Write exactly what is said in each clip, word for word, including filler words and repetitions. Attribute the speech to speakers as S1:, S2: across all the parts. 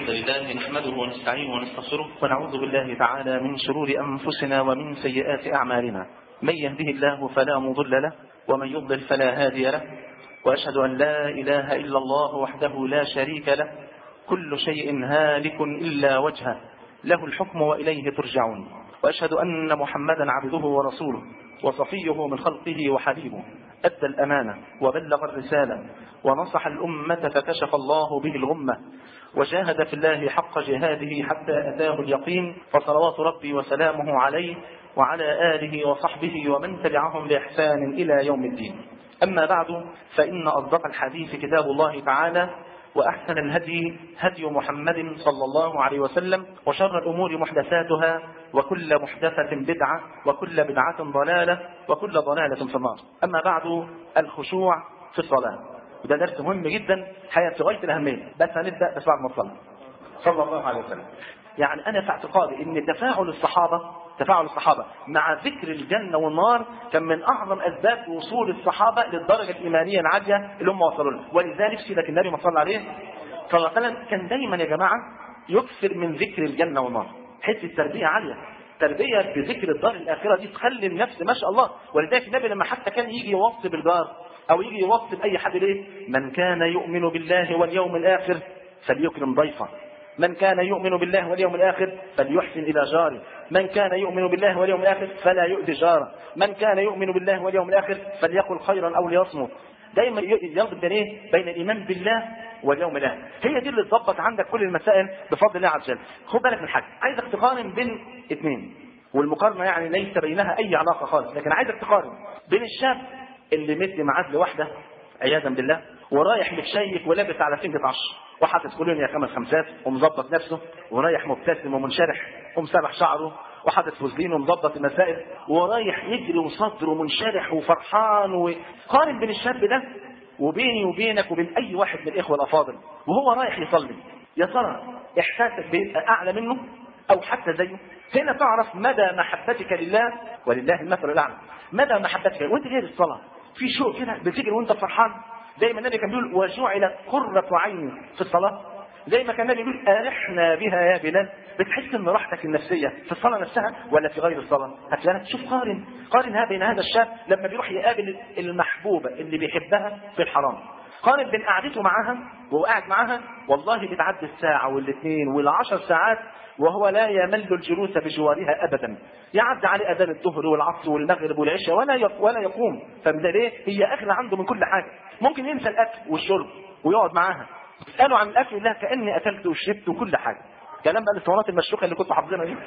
S1: الحمد لله نحمده ونستعينه ونستغفره ونعوذ بالله تعالى من شرور أنفسنا ومن سيئات أعمالنا. من يهده الله فلا مضل له ومن يضلل فلا هادي له، وأشهد أن لا إله إلا الله وحده لا شريك له، كل شيء هالك إلا وجهه، له الحكم وإليه ترجعون. وأشهد أن محمدا عبده ورسوله وصفيه من خلقه وحبيبه، أدى الأمانة وبلغ الرسالة ونصح الأمة فكشف الله به الغمة، وجاهد في الله حق جهاده حتى أتاه اليقين، فصلوات ربي وسلامه عليه وعلى آله وصحبه ومن تبعهم بإحسان إلى يوم الدين. أما بعد، فإن أصدق الحديث كتاب الله تعالى، وأحسن الهدي هدي محمد صلى الله عليه وسلم، وشر الأمور محدثاتها، وكل محدثة بدعة، وكل بدعة ضلالة، وكل ضلالة في النار. أما بعد، الخشوع في الصلاة، وده درس مهم جدا حقيقة في غاية الأهمية، بس هنبدأ بس بعد ما نصلي صلى الله عليه وسلم. يعني أنا في اعتقادي إن تفاعل الصحابة تفاعل الصحابة مع ذكر الجنة والنار كان من أعظم أسباب وصول الصحابة للدرجة الإيمانية العالية اللي هم وصلوا لها. ولذلك سيدك النبي ما صلى عليه صلى الله عليه وسلم كان دايما يا جماعة يكثر من ذكر الجنة والنار. حتة تربية عالية، تربية بذكر الدار الآخرة دي تخلي النفس ما شاء الله. ولذلك النبي لما حتى كان يجي يوصي بالجار أو يجي يوصي بأي حد ليه، من كان يؤمن بالله واليوم الآخر فليكرم ضيفه، من كان يؤمن بالله واليوم الآخر فليحسن إلى جاره، من كان يؤمن بالله واليوم الآخر فلا يؤذي جاره، من كان يؤمن بالله واليوم الآخر فليقل خيرا أو ليصمت. دايما يربط بين ايه؟ بين الإيمان بالله واليوم الآخر. هي دي اللي تظبط عندك كل المسائل بفضل الله عز وجل. خد بالك من حاجة، عايزك تقارن بين اثنين، والمقارنة يعني ليس بينها أي علاقة خالص، لكن عايزك تقارن بين الشاب اللي مدي معاد لوحده عياذا بالله ورايح متشيك ولابس على سنجة عشر وحاطط كولونيا خمس خمسات ومظبط نفسه ورايح مبتسم ومنشرح ومسرح شعره وحاطط فوزلين ومظبط المسائل ورايح يجري وصدره منشرح وفرحان. وقارن بين الشاب ده وبيني وبينك وبين اي واحد من الاخوه الافاضل وهو رايح يصلي. يا ترى احساسك بيبقى اعلى منه او حتى زيه؟ هنا تعرف مدى محبتك لله، ولله المثل الاعلى. مدى محبتك وانت جاي للصلاه في شوق كده بتجري وانت فرحان، زي ما النبي كان بيقول وجعلت قرة عيني في الصلاة. زي ما كان النبي بيقول أرحنا بها يا بلال. بتحس ان راحتك النفسية في الصلاة نفسها ولا في غير الصلاة؟ هتلاقيك شوف قارن قارن بين هذا الشاب لما بيروح يقابل المحبوبة اللي بيحبها في الحرام، قارن بين قعدته معاها وهو قاعد معاها والله بتعدي الساعة والاثنين والعشر ساعات وهو لا يمل الجلوس بجوارها أبدا. يعدي عليه أذان الظهر والعصر والمغرب والعشاء ولا ولا يقوم. فده ليه؟ هي أغلى عنده من كل حاجة. ممكن ينسى الأكل والشرب ويقعد معاها يسألوا عن الأكل لا كأني أكلت وشربت وكل حاجة. كلام بقى الاسطوانات المشروخة اللي كنت حافظينها دي.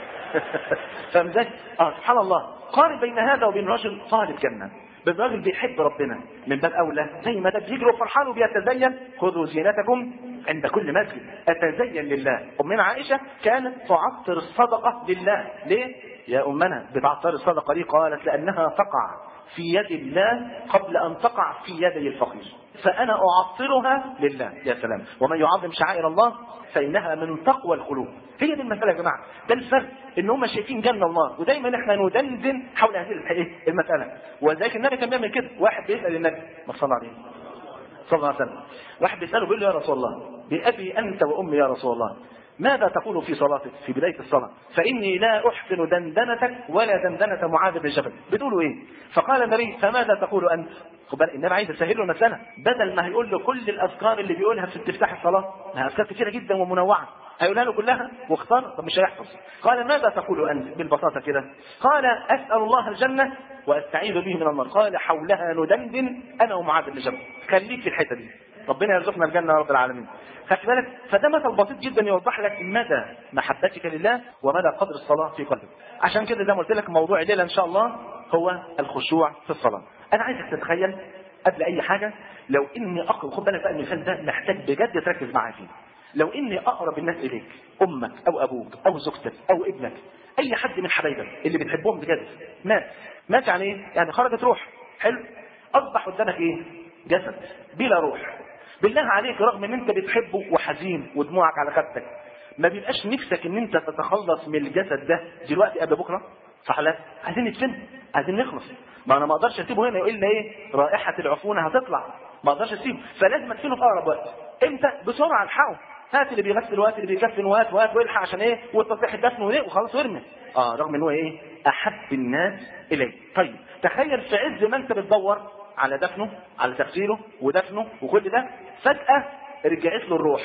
S1: فمزاج اه سبحان الله. قارن بين هذا وبين رجل طالب جنة، بالراجل بيحب ربنا من باب أولى زي ما ده بيجري وفرحان وبيتزين. خذوا زينتكم عند كل مسجد. أتزين لله. أمنا عائشة كانت تعطر الصدقة لله. ليه؟ يا أمنا بتعطر الصدقة ليه؟ قالت لأنها تقع في يد الله قبل أن تقع في يدي الفقير، فأنا أعطرها لله. يا سلام. ومن يعظم شعائر الله فإنها من تقوى القلوب. هي دي المسألة يا جماعة. ده الفرق، إن هم شايفين جنة ونار، ودايما احنا ندندن حول هذه المسألة. ولذلك النبي كان بيعمل كده. واحد بيسأل النبي ما صلى عليه صلى الله عليه وسلم، واحد بيسأله بيقول له يا رسول الله بأبي أنت وأمي يا رسول الله ماذا تقول في صلاتك في بداية الصلاة؟ فإني لا أحسن دندنتك ولا دندنة معاذ بن جبل. بتقولوا إيه؟ فقال النبي فماذا تقول أنت؟ النبي عايز يسهل له المسألة، بدل ما هيقول له كل الأذكار اللي بيقولها في استفتاح الصلاة، أذكار كثيرة جدا ومنوعة، هيقولها له كلها واختار. طب مش هيحفظ. قال ماذا تقول أنت بالبساطة كده؟ قال أسأل الله الجنة وأستعيذ به من النار. قال حولها ندندن أنا ومعاذ بن جبل. خليك في الحتة دي، ربنا يرزقنا الجنة يا رب العالمين. خدت بالك؟ فده مثل بسيط جدا يوضح لك مدى محبتك لله ومدى قدر الصلاة في قلبك. عشان كده زي ما قلت لك موضوع الليلة إن شاء الله هو الخشوع في الصلاة. أنا عايزك تتخيل قبل أي حاجة لو إني أقرب، خد بالك بقى المثال ده محتاج بجد تركز معايا فيه. لو إني أقرب الناس إليك، أمك أو أبوك أو زوجتك أو ابنك، أي حد من حبايبك اللي بتحبهم بجد مات. مات يعني إيه؟ يعني خرجت روح. حلو. أصبح قدامك إيه؟ جسد بلا روح. بالله عليك رغم ان انت بتحبه وحزين ودموعك على خدك، ما بيبقاش نفسك ان انت تتخلص من الجسد ده دلوقتي قبل بكره؟ صح لا؟ عايزين نتفهم، عايزين نخلص. ما انا ما اقدرش اسيبه هنا يقول لي ايه؟ رائحه العفونه هتطلع. ما اقدرش اسيبه، فلازم ادفنه في اقرب وقت. امتى؟ بسرعه الحقه. هات اللي بيغسل وهات اللي بيكفن وهات وهات والحق عشان ايه والتصريح الدفن وايه وخلاص وارمي. اه رغم ان هو ايه احب الناس اليه. طيب تخيل في عز ما انت بتدور على دفنه على تغسيله ودفنه وكل ده فجأة رجعت له الروح.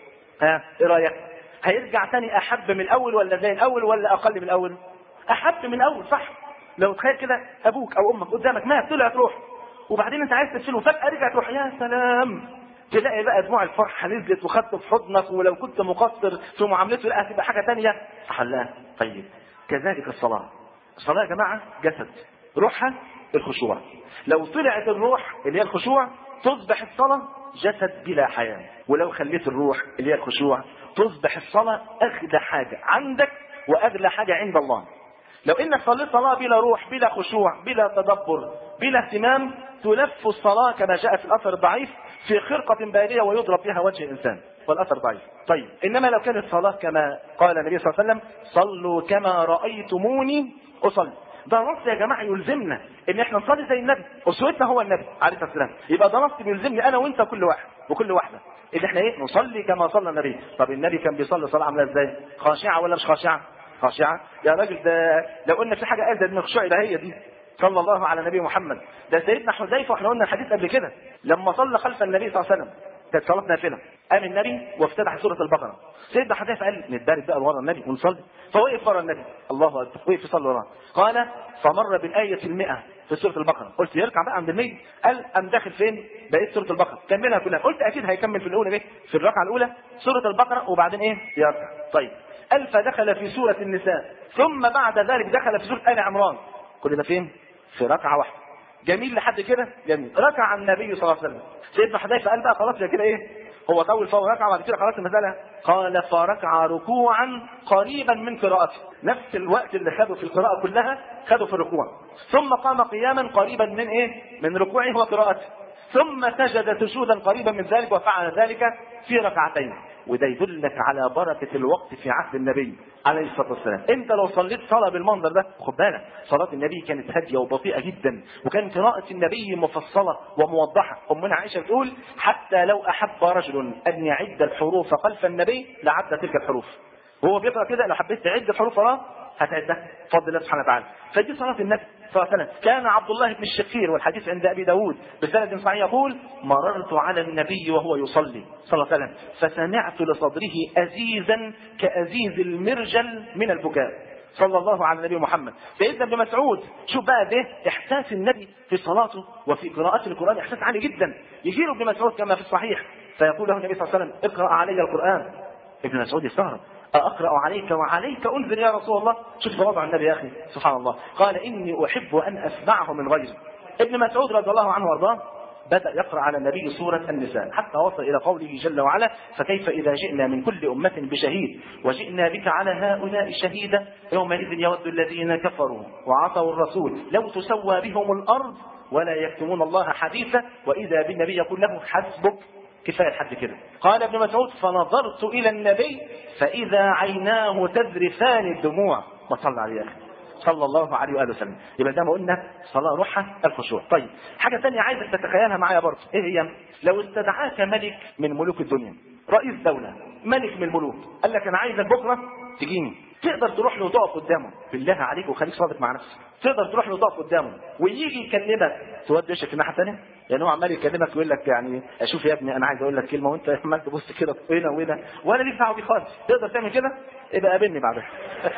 S1: ها ايه رايك؟ هيرجع تاني احب من الاول ولا زي الاول ولا اقل من الاول؟ احب من الاول صح. لو تخيل كده ابوك او امك قدامك مات طلعت روح وبعدين انت عايز تغسله فجأة رجعت روح، يا سلام، تلاقي بقى دموع الفرحة نزلت وخدته في حضنك، ولو كنت مقصر في معاملته لا هتبقى حاجة تانية حلها. طيب كذلك الصلاة. الصلاة يا جماعة جسد، روحها الخشوع. لو طلعت الروح اللي هي الخشوع تصبح الصلاة جسد بلا حياة، ولو خليت الروح اللي هي الخشوع تصبح الصلاة أغلى حاجة عندك وأغلى حاجة عند الله. لو انك صليت صلاة بلا روح بلا خشوع بلا تدبر بلا اهتمام تلف الصلاة كما جاء في الأثر الضعيف في خرقة بالية ويضرب فيها وجه الإنسان، والأثر ضعيف. طيب إنما لو كانت الصلاة كما قال النبي صلى الله عليه وسلم صلوا كما رأيتموني أصلي، ده نص يا جماعة يلزمنا ان احنا نصلي زي النبي، اسوتنا هو النبي عليه الصلاة والسلام. يبقى ده نص بيلزمني انا وانت كل واحد وكل واحدة اللي احنا ايه نصلي كما صلى النبي. طب النبي كان بيصلي صلاة عاملة ازاي؟ خاشعة ولا مش خاشعة؟ خاشعة يا راجل. ده لو قلنا في حاجة ازيد من الخشوع يبقى هي دي. صلى الله على نبي محمد. ده سيدنا حذيفة واحنا قلنا الحديث قبل كده لما صلى خلف النبي صلى الله عليه وسلم كانت صلاة نافلة، قام النبي وافتتح سورة البقرة. سيدنا حذيفة قال نتبارك بقى ورا النبي ونصلي، فوقف ورا النبي الله اكبر وقف يصلي وراه. قال فمر بالآية المئة في سورة البقرة، قلت يركع بقى عند المية. قال أم داخل فين؟ بقيت سورة البقرة كملها كلها. قلت أكيد هيكمل في الأولى ايه؟ في الركعة الأولى سورة البقرة وبعدين ايه؟ يركع. طيب قال فدخل في سورة النساء ثم بعد ذلك دخل في سورة آل عمران. كل ده فين؟ في ركعة واحدة. جميل لحد كده؟ جميل. ركع النبي صلى الله عليه وسلم. سيدنا حذيفة قال بقى خلاص يا كده ايه؟ هو طول فوق ركعة بعد كده خلاص المسألة. قال فركع ركوعا قريبا من قراءته، نفس الوقت اللي خده في القراءة كلها خده في الركوع. ثم قام قياما قريبا من ايه؟ من ركوعه وقراءته. ثم سجد سجودا قريبا من ذلك وفعل ذلك في ركعتين. وده يدلك على بركة الوقت في عهد النبي عليه الصلاة والسلام. انت لو صليت صلاة بالمنظر ده خد بالك صلاة النبي كانت هادية وبطيئة جدا، وكان قراءة النبي مفصلة وموضحة. أمنا عائشة بتقول حتى لو أحب رجل أن يعد الحروف خلف النبي لعد تلك الحروف. وهو بيقرأ كده لو حبيت تعد الحروف وراه هتعدها بفضل الله سبحانه وتعالى. فدي صلاة النبي صلى الله عليه وسلم. كان عبد الله بن الشقير والحديث عند أبي داود بسند صحيح يقول مررت على النبي وهو يصلي صلى الله عليه وسلم فسمعت لصدره أزيزا كأزيز المرجل من البكاء. صلى الله على النبي محمد. سيدنا ابن مسعود شوف بقى ده احساس النبي في صلاته وفي قراءة القرآن احساس عالي جدا. يجي له ابن مسعود كما في الصحيح فيقول له النبي صلى الله عليه وسلم اقرأ علي القرآن. ابن مسعود يستغرب أقرأ عليك وعليك أنزل يا رسول الله؟ شوف تواضع النبي يا أخي سبحان الله. قال إني أحب أن أسمعه من غيره. ابن مسعود رضي الله عنه وارضاه بدأ يقرأ على النبي سورة النساء حتى وصل إلى قوله جل وعلا فكيف إذا جئنا من كل أمة بشهيد وجئنا بك على هؤلاء شهيدا يومئذ يود الذين كفروا وعصوا الرسول لو تسوى بهم الأرض ولا يكتمون الله حديثا وإذا بالنبي يقول له حسبك كفاية لحد كده. قال ابن مسعود فنظرت إلى النبي فإذا عيناه تذرفان الدموع. ما صلى عليه أخي صلى الله عليه وآله وسلم. يبقى زي ما قلنا صلاة روحها الخشوع. طيب حاجة ثانية عايزك تتخيلها معايا برضه ايه هي؟ لو استدعاك ملك من ملوك الدنيا رئيس دولة ملك من الملوك قال لك أنا عايزك بكرة تجيني، تقدر تروح له وتقف قدامه بالله عليك وخليك صادق مع نفسك، تقدر تروح له وتقف قدامه ويجي يكلمك تودي وشك في الناحية الثانية؟ يعني هو عمال يكلمك ويقول لك يعني اشوف يا ابني انا عايز اقول لك كلمه وانت عمال تبص كده هنا وهنا ولا ليك دعوه بيه خالص. تقدر تعمل كده؟ يبقى قابلني بعدها.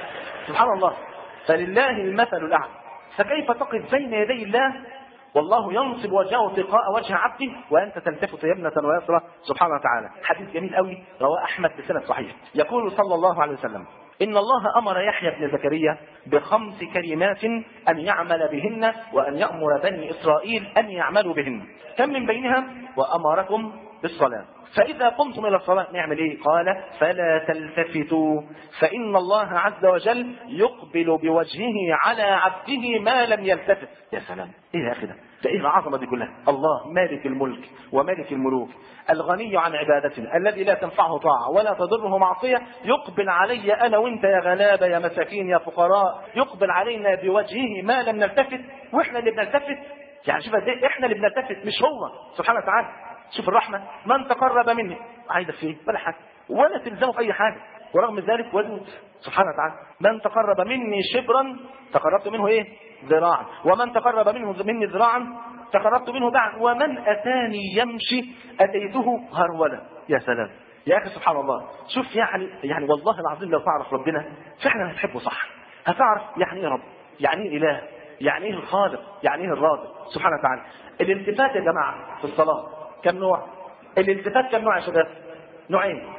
S1: سبحان الله. فلله المثل الاعلى. فكيف تقف بين يدي الله والله ينصب وجهه تلقاء وجه عبده وانت تلتفت يمنة ويسرى سبحانه وتعالى. حديث جميل قوي رواه احمد بسند صحيح يقول صلى الله عليه وسلم إن الله أمر يحيى بن زكريا بخمس كلمات أن يعمل بهن وأن يأمر بني إسرائيل أن يعملوا بهن. كم من بينها؟ وأمركم بالصلاة فإذا قمتم إلى الصلاة نعمل إيه؟ قال فلا تلتفتوا فإن الله عز وجل يقبل بوجهه على عبده ما لم يلتفت. يا سلام إيه يا أخي ده؟ ده إيه العظمة دي كلها؟ الله مالك الملك ومالك الملوك الغني عن عبادتنا الذي لا تنفعه طاعة ولا تضره معصية يقبل علي أنا وإنت يا غلابة يا مساكين يا فقراء يقبل علينا بوجهه ما لم نلتفت وإحنا اللي بنلتفت. يعني شوف قد إيه إحنا اللي بنلتفت مش هو سبحانه وتعالى. شوف الرحمة من تقرب مني عايزك فيه ولا حاجة ولا تلزمه في اي حاجه، ورغم ذلك ودود سبحانه وتعالى. من تقرب مني شبرا تقربت منه ايه؟ ذراعا، ومن تقرب منه مني ذراعا تقربت منه باعا، ومن اتاني يمشي اتيته هرولا. يا سلام يا اخي سبحان الله. شوف يعني يعني والله العظيم لو تعرف ربنا فعلا هتحبه صح، هتعرف يعني ايه رب، يعني ايه اله، يعني ايه الخالق، يعني ايه الرازق سبحانه وتعالى. الالتفات يا جماعه في الصلاه كم نوع؟ الالتفات كم نوع يا شباب؟ نوعين.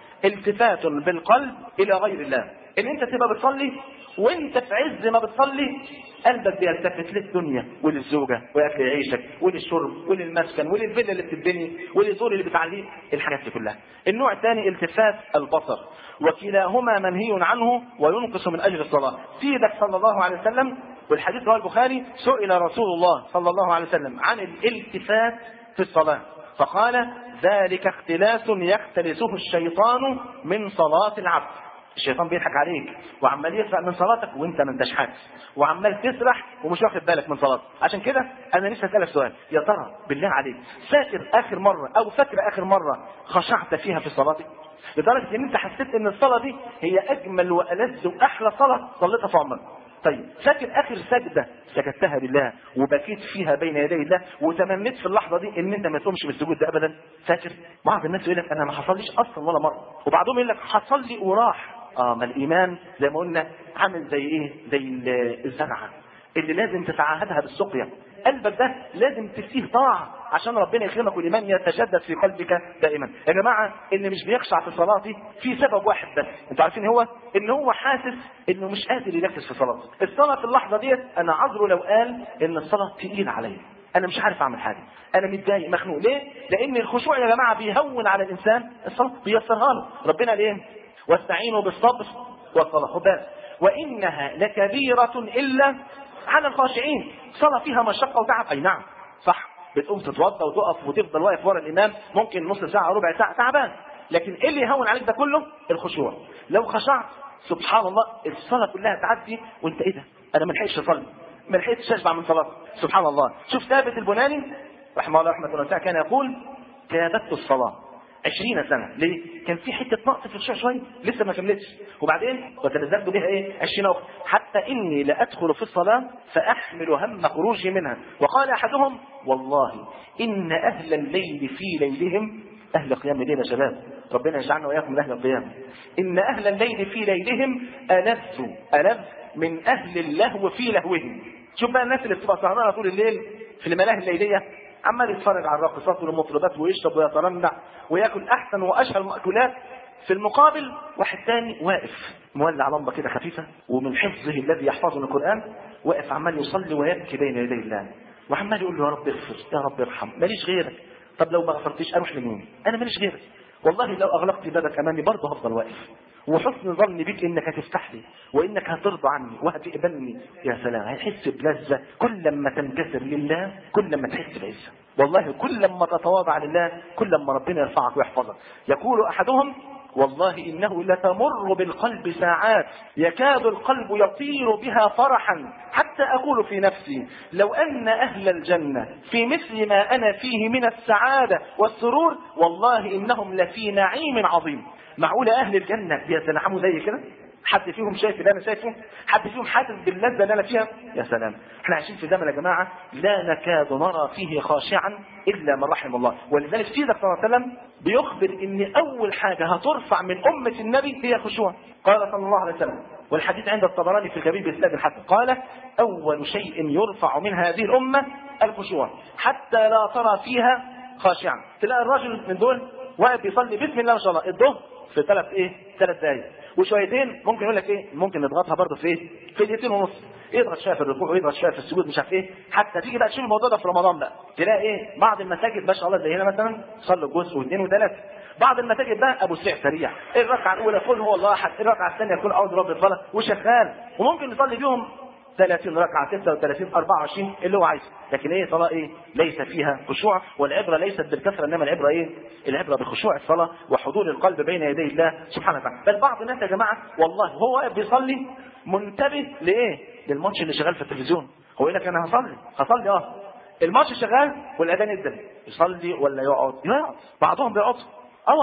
S1: التفات بالقلب الى غير الله، ان انت تبقى بتصلي وانت في عز ما بتصلي قلبك بيلتفت للدنيا وللزوجه واكل عيشك وللشرب وللمسكن وللفيلا اللي بتتبني وللزور اللي بتعليه، الحاجات دي كلها. النوع الثاني التفات البصر، وكلاهما منهي عنه وينقص من اجر الصلاه. سيدك صلى الله عليه وسلم، والحديث رواه البخاري، سئل رسول الله صلى الله عليه وسلم عن الالتفات في الصلاه فقال ذلك اختلاس يختلسه الشيطان من صلاة العبد. الشيطان بيضحك عليك وعمال يسرق من صلاتك وانت ما انتش حاسس، وعمال تسرح ومش واخد بالك من صلاتك. عشان كده انا لسه اسالك سؤال، يا ترى بالله عليك فاكر اخر مره او فاكر اخر مره خشعت فيها في صلاتك لدرجه ان انت حسيت ان الصلاه دي هي اجمل والذ واحلى صلاه صليتها في عمرك؟ طيب فاكر اخر سجده سجدتها لله وبكيت فيها بين يدي الله وتمنيت في اللحظه دي ان انت ما تقومش من السجود ده ابدا؟ فاكر؟ بعض الناس يقول لك انا ما حصليش اصلا ولا مره، وبعضهم يقول لك حصل لي وراح. اه ما الايمان زي ما قلنا عامل زي ايه؟ زي الزرعه اللي لازم تتعاهدها بالسقيا. قلبك ده لازم تسيه طاعه عشان ربنا يكرمك والايمان يتجدد في قلبك دائما. يا جماعه اللي مش بيخشع في صلاته في سبب واحد بس، انتوا عارفين هو ان هو حاسس انه مش قادر يركز في صلاته. الصلاه في اللحظه ديت انا عذره لو قال ان الصلاه تقيله عليا، انا مش عارف اعمل حاجه، انا متضايق مخنوق. ليه؟ لان الخشوع يا جماعه بيهون على الانسان الصلاه، بيسرها له. ربنا ليه؟ واستعينوا بالصبر والصلاه، خد وانها لكبيره الا على الخاشعين. صلاه فيها مشقه وتعب، اي نعم صح، بتقوم تتوضا وتقف وتفضل واقف ورا الامام ممكن نص ساعه ربع ساعه تعبان، لكن ايه اللي يهون عليك ده كله؟ الخشوع. لو خشعت سبحان الله الصلاه كلها تعدي وانت ايه ده؟ انا ما لحقتش اصلي، ما لحقتش اشبع من صلاه. سبحان الله. شوف ثابت البناني رحمه الله رحمه الله كان يقول كابدت الصلاه عشرين سنة. ليه؟ كان في حتة نقص في الخشوع شوية لسه ما كملتش، وبعدين وتلذذت بها ايه؟ عشرين أخرى، حتى إني لأدخل في الصلاة فأحمل هم خروجي منها. وقال أحدهم والله إن أهل الليل في ليلهم، أهل قيام الليل يا شباب، ربنا يجعلنا وإياكم من أهل القيام، إن أهل الليل في ليلهم ألذ ألذ من أهل اللهو في لهوهم. شوف بقى الناس اللي بتبقى سهرانة طول الليل في الملاهي الليلية، عمال يتفرج على الراقصات والمطربات ويشرب ويترنع وياكل احسن واشهر المأكولات، في المقابل واحد تاني واقف مولع لمبه كده خفيفه ومن حفظه الذي يحفظه من القران واقف عمال يصلي ويبكي بين يدي الله وعمال يقول له يا رب اغفر يا رب ارحم، ماليش غيرك. طب لو ما غفرتيش اروح لمين؟ انا ماليش غيرك، والله لو اغلقت بابك امامي برضه هفضل واقف، وحسن ظني بك انك هتفتح لي وانك هترضى عني وهتقبلني. يا سلام، هيحس بلذة كل لما تنكسر لله، كل لما تحس بعزة، والله كل لما تتواضع لله كل لما ربنا يرفعك ويحفظك. يقول احدهم والله انه لتمر بالقلب ساعات يكاد القلب يطير بها فرحا حتى اقول في نفسي لو ان اهل الجنة في مثل ما انا فيه من السعادة والسرور والله انهم لفي نعيم عظيم. معقولة اهل الجنة بيتنعموا زي كده؟ حد فيهم شايف اللي انا شايفه؟ حد فيهم حاسس باللذة اللي انا فيها؟ يا سلام، احنا عايشين في زمن يا جماعة لا نكاد نرى فيه خاشعا الا من رحم الله. ولذلك سيدنا صلى الله عليه وسلم بيخبر ان اول حاجة هترفع من امة النبي هي الخشوع. قال صلى الله عليه وسلم، والحديث عند الطبراني في الكبير بإسناد حسن، قال اول شيء يرفع من هذه الامة الخشوع حتى لا ترى فيها خاشعا. تلاقي الرجل من دول واقف بيصلي بسم الله ما شاء الله الظهر في ثلاث ايه؟ ثلاث دقايق وشويتين، ممكن يقول لك ايه؟ ممكن نضغطها برضه في ايه؟ في دقيقتين ونص، يضغط شويه في الركوع ويضغط شويه في السجود مش عارف ايه، حتى تيجي بقى تشوف الموضوع ده في رمضان بقى تلاقي ايه؟ بعض المساجد ما شاء الله زي هنا مثلا صلوا جزء واثنين وثلاثه، بعض المساجد بقى ابو سريع سريع، الركعه الاولى قل هو الله احد، الركعه الثانيه قل اعوذ برب الفلق وشغال، وممكن نصلي بيهم ثلاثين ركعة ستة وثلاثين أربعة وعشرين اللي هو عايزه، لكن ايه؟ صلاة ايه؟ ليس فيها خشوع. والعبرة ليست بالكثرة انما العبرة ايه؟ العبرة بخشوع الصلاة وحضور القلب بين يدي الله سبحانه وتعالى. بل بعض الناس يا جماعة والله هو واقف بيصلي منتبه لايه؟ للماتش اللي شغال في التلفزيون، هو يقول لك انا هصلي هصلي اه الماتش شغال والاذان يدن، يصلي ولا يقعد؟ يقعد، بعضهم بيقعد اه والله،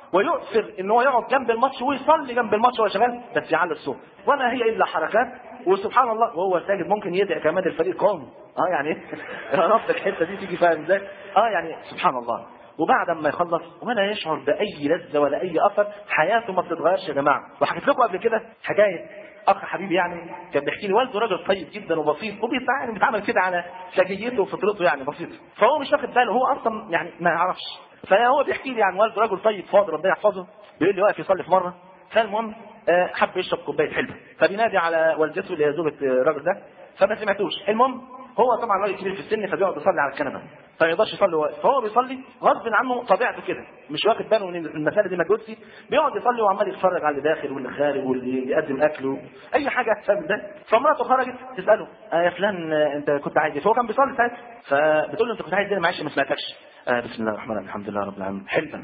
S1: ويؤثر ان هو يقعد جنب الماتش ويصلي جنب الماتش وهو شغال بس يعلي الصوت، وما هي الا حركات. وسبحان الله وهو ساجد ممكن يدعي كمان الفريق قومي. اه يعني يا رب الحته دي تيجي فاهم ازاي؟ اه يعني سبحان الله. وبعد ما يخلص ولا يشعر باي لذه ولا اي اثر، حياته ما بتتغيرش يا جماعه. وحكيت لكم قبل كده حكايه اخ حبيبي يعني كان بيحكي لي والده راجل طيب جدا وبسيط وبيتعامل بيتعامل كده على سجيته وفطرته يعني بسيطه، فهو مش واخد باله، هو اصلا يعني ما يعرفش. فهو بيحكي لي عن والده راجل طيب فاضل ربنا يحفظه، بيقول لي واقف يصلي في مره، فالمهم حب يشرب كوبايه حلبه، فبينادي على والدته اللي هي زوجة الراجل ده، فما سمعتوش. المهم هو طبعا راجل كبير في السن فبيقعد يصلي على الكنبه، فما يقدرش يصلي واقف، فهو بيصلي غصب عنه طبيعته كده مش واخد باله ان المساله دي مجهودتي، بيقعد يصلي وعمال يتفرج على اللي داخل واللي خارج واللي يقدم اكله اي حاجه فاهم ده. فمراته خرجت تساله آه يا فلان انت كنت عايز ايه؟ فهو كان بيصلي ساعتها، فبتقول له انت كنت عايز ايه؟ معلش ما سمعتكش. آه بسم الله الرحمن الرحيم الحمد لله رب العالمين حلبا.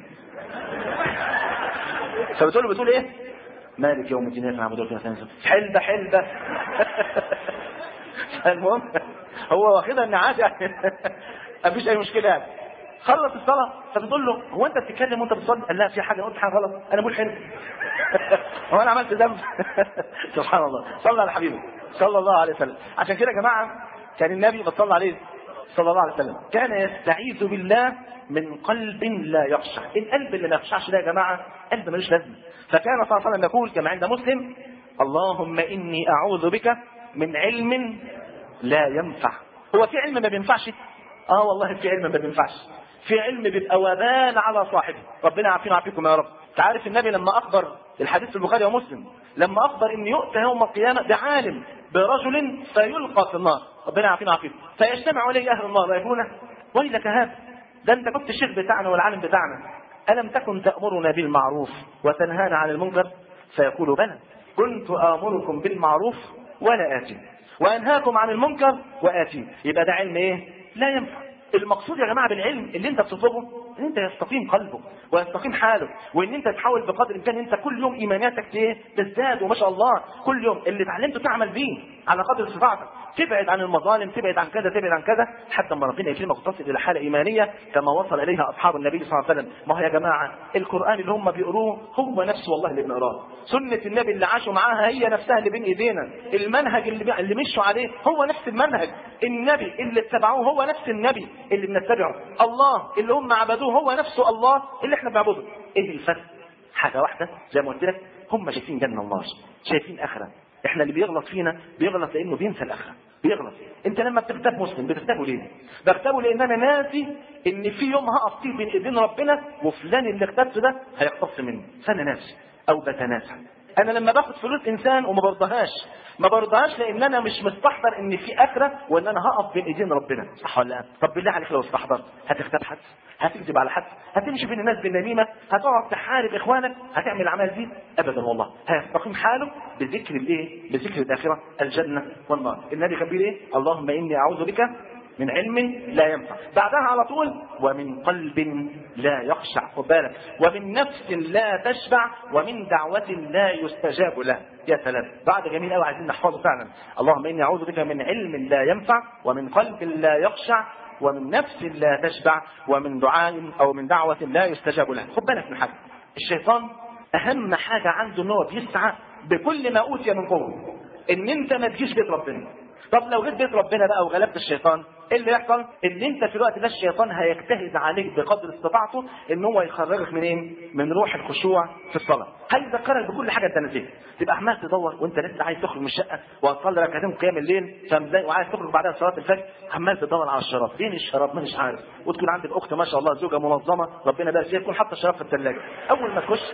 S1: فبتقول له بتقول ايه؟ مالك يوم الدين نعبد وإياك نستعين حلبة حلبة. المهم هو واخدها ان عادي يعني مفيش اي مشكله يعني. خلص الصلاه فبتقول له هو انت بتتكلم وانت بتصلي؟ قال لا في حاجه، قلت حاجه غلط انا بقول حلو. هو انا عملت ذنب؟ سبحان الله. صلى على حبيبه صلى الله عليه وسلم. عشان كده يا جماعه كان النبي صلى عليه صلى الله عليه وسلم كان يستعيذ بالله من قلب لا يخشع. القلب اللي ما يخشعش ده يا جماعه قلب ملوش لازمه. فكان صلى الله عليه وسلم يقول كما عند مسلم اللهم اني اعوذ بك من علم لا ينفع. هو في علم ما بينفعش؟ اه والله في علم ما بينفعش، في علم بيبقى وبال على صاحبه. ربنا يعافينا ويعافيكم يا رب. تعرف النبي لما اخبر الحديث في البخاري ومسلم لما اخبر ان يؤتى يوم القيامه بعالم برجل فيلقى في النار، ربنا يعافينا ويعافيكم، فيجتمع عليه اهل النار ويقولون ويلك هذا، ده انت كنت الشيخ بتاعنا والعالم بتاعنا، الم تكن تامرنا بالمعروف وتنهانا عن المنكر؟ فيقول بلى كنت امركم بالمعروف ولا اتي وانهاكم عن المنكر واتي. يبقى ده علم ايه؟ لا ينفع. المقصود يا جماعه بالعلم اللي انت بتطلبه ان انت يستقيم قلبك ويستقيم حالك، وان انت تحاول بقدر الامكان انت كل يوم ايمانياتك ايه تزداد، وما شاء الله كل يوم اللي اتعلمته تعمل بيه على قدر استطاعتك، تبعد عن المظالم، تبعد عن كذا تبعد عن كذا لحد ما ربنا يكرمك وتصل الى حاله ايمانيه كما وصل اليها اصحاب النبي صلى الله عليه وسلم. ما هو يا جماعه القران اللي هم بيقروه هو نفسه والله اللي بنقراه، سنه النبي اللي عاشوا معاها هي نفسها اللي بين ايدينا، المنهج اللي اللي مشوا عليه هو نفس المنهج، النبي اللي اتبعوه هو نفس النبي اللي بنتبعه، الله اللي هم عبدوه هو نفسه الله اللي احنا بنعبده. ايه الفرق؟ حاجه واحده زي ما قلت لك، هم شايفين جنه الله، شايفين اخره. احنا اللي بيغلط فينا بيغلط لانه بينسى الاخره، بيغلط. انت لما بتغتاب مسلم بتغتابه ليه؟ بغتابه لان انا ناسي ان في يوم هقف فيه بين ايدين ربنا وفلان اللي اغتابته ده هيقتص مني، فانا ناسي او بتناسى. انا لما باخد فلوس انسان وما برضهاش ما برضهاش لان انا مش مستحضر ان في اخره وان انا هقف بين ايدين ربنا، صح ولا لا؟ طب بالله عليك لو استحضرت هتغتاب حد؟ هتكذب على حد؟ هتمشي بين الناس بالنميمه؟ هتقعد تحارب اخوانك؟ هتعمل الاعمال دي؟ ابدا والله. هيستقيم حاله بذكر الايه؟ بذكر الاخره، الجنه والنار. النبي كان بيقول ايه؟ اللهم اني اعوذ بك من علم لا ينفع، بعدها على طول ومن قلب لا يخشع، خد بالك، ومن نفس لا تشبع، ومن دعوة لا يستجاب له. يا سلام، بعد جميل قوي عايزين نحفظه فعلا. اللهم اني اعوذ بك من علم لا ينفع، ومن قلب لا يخشع، ومن نفس لا تشبع، ومن دعاء او من دعوة لا يستجاب له. خد بالك من حاجه، الشيطان اهم حاجه عنده ان هو بيسعى بكل ما اوتي من قوه ان انت ما تجيش بيت ربنا. طب لو جيت بيت ربنا بقى وغلبت الشيطان، ايه اللي يحصل؟ ان انت في الوقت ده الشيطان هيجتهد عليك بقدر استطاعته ان هو يخرجك من ايه؟ من روح الخشوع في الصلاه. هيذكرك بكل حاجه انت نسيتها، تبقى عمال تدور وانت لسه عايز تخرج من الشقه وهتصلي ركعتين قيام الليل فمزاي وعايز تخرج بعدها صلاه الفجر، عمال تدور على الشراب، فين الشراب؟ مش عارف، وتكون عندك اخت ما شاء الله زوجه منظمه ربنا يبارك فيها تكون حاطه الشراب في الثلاجه، اول ما تخش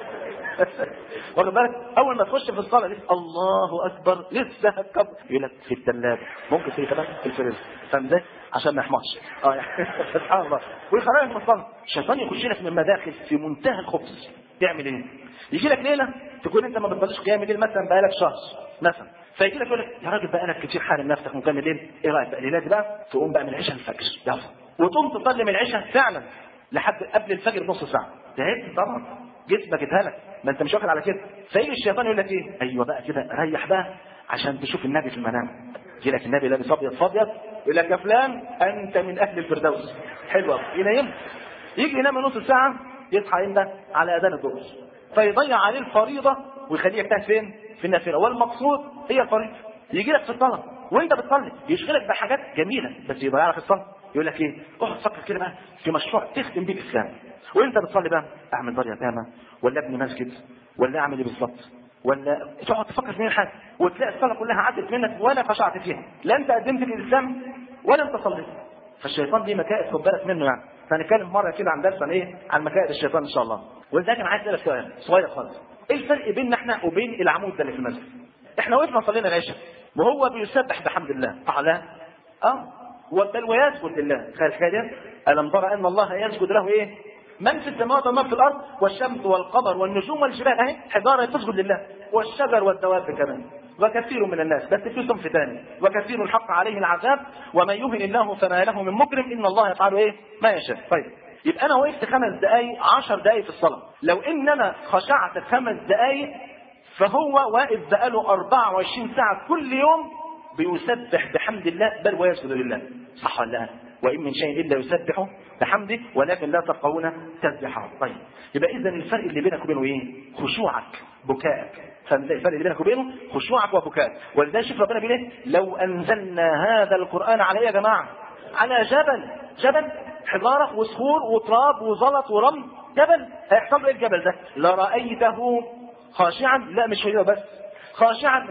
S1: واخد بالك اول ما تخش في الصلاه لسه الله اكبر لسه هتكبر يقول لك في الثلاجه، ممكن في كمان في الفريزر، فاهم ازاي؟ عشان ما يحمرش. اه يعني سبحان الله. ويخرجك من الصلاه. الشيطان يخش لك من مداخل في منتهى الخبث. تعمل ايه؟ يجي لك ليله تكون انت ما بتصليش قيام الليل مثلا بقالك شهر مثلا، فيجي لك يقول لك يا راجل بقالك كتير حارم نفسك مكمل الليل، ايه رايك بقى الليله دي بقى تقوم بقى من العشاء للفجر، يلا وتقوم تصلي من العشاء فعلا لحد قبل الفجر بنص ساعه، تعبت طبعا جسمك اتهلك، ما انت مش واخد على كده. فيجي الشيطان يقول لك ايه؟ ايوه بقى كده ريح بقى عشان تشوف النبي في المنام. يجي لك النبي لابس ابيض فابيض يقول لك يا فلان انت من اهل الفردوس، حلوه، ينام يجي ينام نص ساعه يصحى امتى؟ على اذان الظهر، فيضيع عليه الفريضه ويخليه يجتهد فين؟ في النافله. والمقصود هي الفريضه. يجي لك في الصلاه وانت بتصلي يشغلك بحاجات جميله بس يضيع لك الصلاه. يقول لك ايه؟ اقعد فكر كده بقى في مشروع تختم بيه الاسلام، وانت بتصلي بقى اعمل دار يتامى ولا ابني مسجد ولا اعمل ايه بالظبط، ولا تقعد تفكر في حاجه وتلاقي الصلاه كلها عدت منك ولا خشعت فيها، لا انت قدمت الاسلام ولا انت صليت. فالشيطان دي مكائد خد بالك منه يعني. فهنتكلم مره كده عن درس عن ايه؟ عن مكائد الشيطان ان شاء الله. ولذلك انا عايز اسالك سؤال صغير خالص. ايه الفرق بيننا احنا وبين العمود ده اللي في المسجد؟ احنا وقفنا صلينا العشاء وهو بيسبح بحمد الله اعلى اه بل ويسجد لله. تخيل كده، الم ترى ان الله يسجد له ايه؟ من في السماوات ومن في الارض والشمس والقمر والنجوم والجبال اهي حجاره تسجد لله، والشجر والدواب كمان، وكثير من الناس. بس في صنف ثاني، وكثير حق عليه العذاب ومن يهن الله فما له من مكرم ان الله يفعل ايه؟ ما يشاء. طيب يبقى انا وقفت خمس دقائق عشر دقائق في الصلاه، لو ان انا خشعت خمس دقائق فهو واقف بقاله أربعة وعشرين ساعه كل يوم بيسبح بحمد الله بل ويسجد لله. صح ولا لا؟ وإن من شيء إلا يسبحه بحمده ولكن لا تفقهون تسبحه. طيب يبقى إذا الفرق اللي بينك وبينه إيه؟ خشوعك بكائك. فالفرق اللي بينك وبينه خشوعك وبكائك. ولذلك شوف ربنا بيقول إيه؟ لو أنزلنا هذا القرآن على إيه يا جماعة؟ على جبل، جبل حجارة وصخور وتراب وزلط ورمل، جبل هيحصل له إيه الجبل ده؟ لرأيته خاشعا، لا مش هو بس، خاشعا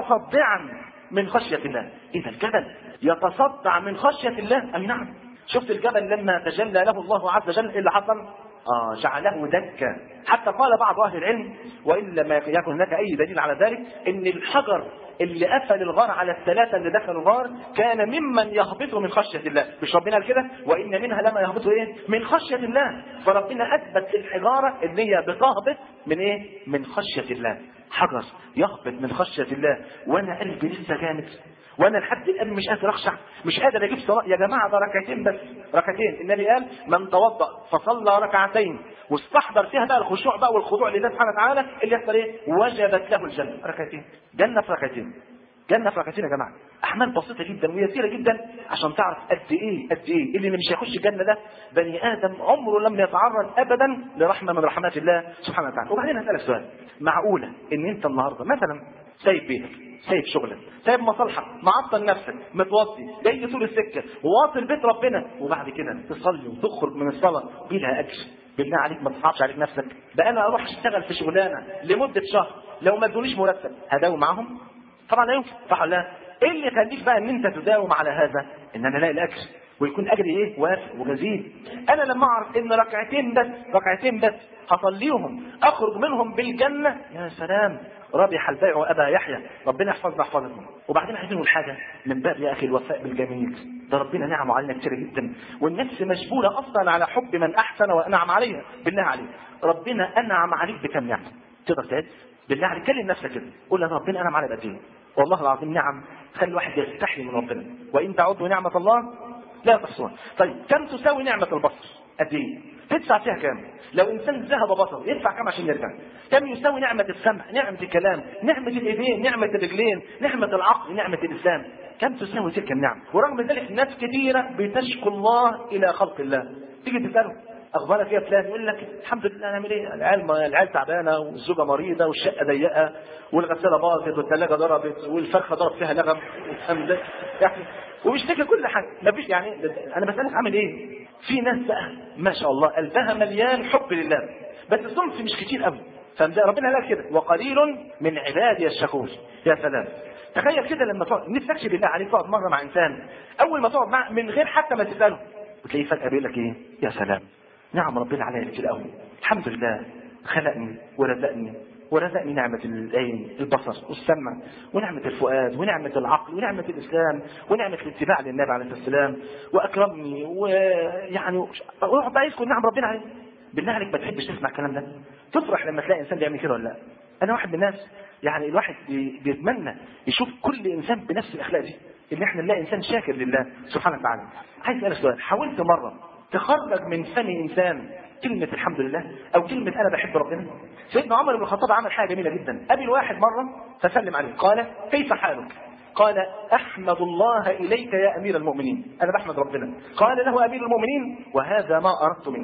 S1: متصدعا من خشية الله. إذا الجبل يتصدع من خشية الله. أي نعم. شفت الجبل لما تجلى له الله عز وجل إيه اللي حصل؟ آه جعله دكا. حتى قال بعض أهل العلم وإن لم يكن هناك أي دليل على ذلك إن الحجر اللي قفل الغار على الثلاثة اللي دخلوا الغار كان ممن يهبطوا من خشية الله. مش ربنا قال كده؟ وإن منها لما يهبطوا إيه؟ من خشية الله. فربنا أثبت الحجارة اللي هي بتهبط من إيه؟ من خشية الله. حجر يهبط من خشية الله وأنا قلبي لسه جامد وانا لحد الان مش قادر اخشع، مش قادر اجيب صلاه. يا جماعه ده ركعتين بس، ركعتين. النبي قال من توضا فصلى ركعتين واستحضر فيها بقى الخشوع بقى والخضوع لله سبحانه وتعالى اللي يحصل ايه؟ وجبت له الجنه. ركعتين جنه في ركعتين، جنه في ركعتين يا جماعه. احمال بسيطه جدا ويسيره جدا عشان تعرف قد ايه قد ايه اللي مش هيخش الجنه ده بني ادم عمره لم يتعرض ابدا لرحمه من رحمات الله سبحانه وتعالى. وبعدين هسالك سؤال، معقوله ان انت النهارده مثلا سايب بيتك، سايب شغلك، سايب مصالحك، معطل نفسك، متوضي، جاي طول السكه وواصل بيت ربنا، وبعد كده تصلي وتخرج من الصلاه بلا اجر؟ بالله عليك ما تصعبش عليك نفسك. بقى انا اروح اشتغل في شغلانه لمده شهر لو ما ادونيش مرتب هداوم معاهم؟ طبعا لا يمكن. صح ولا لا؟ ايه اللي يخليك بقى ان انت تداوم على هذا؟ ان انا الاقي الاجر ويكون اجري ايه؟ وافر وجزيل. انا لما اعرف ان ركعتين بس، ركعتين بس هصليهم اخرج منهم بالجنه، يا سلام، ربح البيع وابا يحيى. ربنا يحفظنا يحفظكم. وبعدين عايزين نقول حاجه من باب يا اخي الوفاء بالجميل. ده ربنا نعمه علينا كتير جدا، والنفس مجبوله اصلا على حب من احسن وانعم عليها. بالله عليك ربنا انعم عليك بكم نعمه؟ تقدر تعد؟ بالله عليك كلم نفسك كده، قول يا ربنا انعم عليا بقد ايه؟ والله العظيم نعم تخلي الواحد يستحي من ربنا. وان تعدوا نعمه الله لا تحصوها. طيب كم تساوي نعمه البصر؟ قد ايه؟ تدفع فيها كام؟ لو انسان ذهب بصره يدفع كام عشان يرجع؟ كم يساوي نعمه السمع، نعمه الكلام، نعمه الايدين، نعمه الرجلين، نعمه العقل، نعمه الانسان؟ كم تساوي تلك النعم؟ ورغم ذلك ناس كثيره بتشكو الله الى خلق الله. تيجي تساله اخبارك ايه يا فلان؟ يقول لك الحمد لله. نعمل ايه؟ العيال العيال تعبانه والزوجه مريضه والشقه ضيقه والغساله باظت والثلاجه ضربت والفرخه ضرب فيها لغم والحمد لله يعني، وبيشتكي كل حاجه. ما فيش يعني. انا بسالك عامل ايه؟ في ناس بقى ما شاء الله قلبها مليان حب لله بس الصنف مش كتير قوي. فربنا قال كده وقليل من عبادي الشكور. يا سلام، تخيل كده لما تقعد نفسك بالله عليك تقعد مره مع انسان، اول ما تقعد معه من غير حتى ما تساله وتلاقيه فجاه بيقول لك ايه؟ يا سلام، نعم ربنا عليا كتير قوي، الحمد لله خلقني ورزقني ورزقني نعمة العين البصر والسمع ونعمة الفؤاد ونعمة العقل ونعمة الإسلام ونعمة الاتباع للنبي عليه الصلاة والسلام وأكرمني ويعني اقعد بقى يذكر نعم ربنا عليه. بالله عليك ما تحبش تسمع الكلام ده؟ تفرح لما تلاقي إنسان بيعمل كده ولا لا؟ أنا واحد من الناس يعني الواحد بيتمنى يشوف كل إنسان بنفس الأخلاق دي، إن إحنا نلاقي إنسان شاكر لله سبحانه وتعالى. عايز أسألك سؤال، حاولت مرة تخرج من فم إنسان كلمة الحمد لله أو كلمة أنا بحب ربنا؟ سيدنا عمر بن الخطاب عمل حاجة جميلة جدا. قابل واحد مرة فسلم عليه، قال كيف حالك؟ قال أحمد الله إليك يا أمير المؤمنين. أنا بحمد ربنا. قال له أمير المؤمنين وهذا ما أردت منك.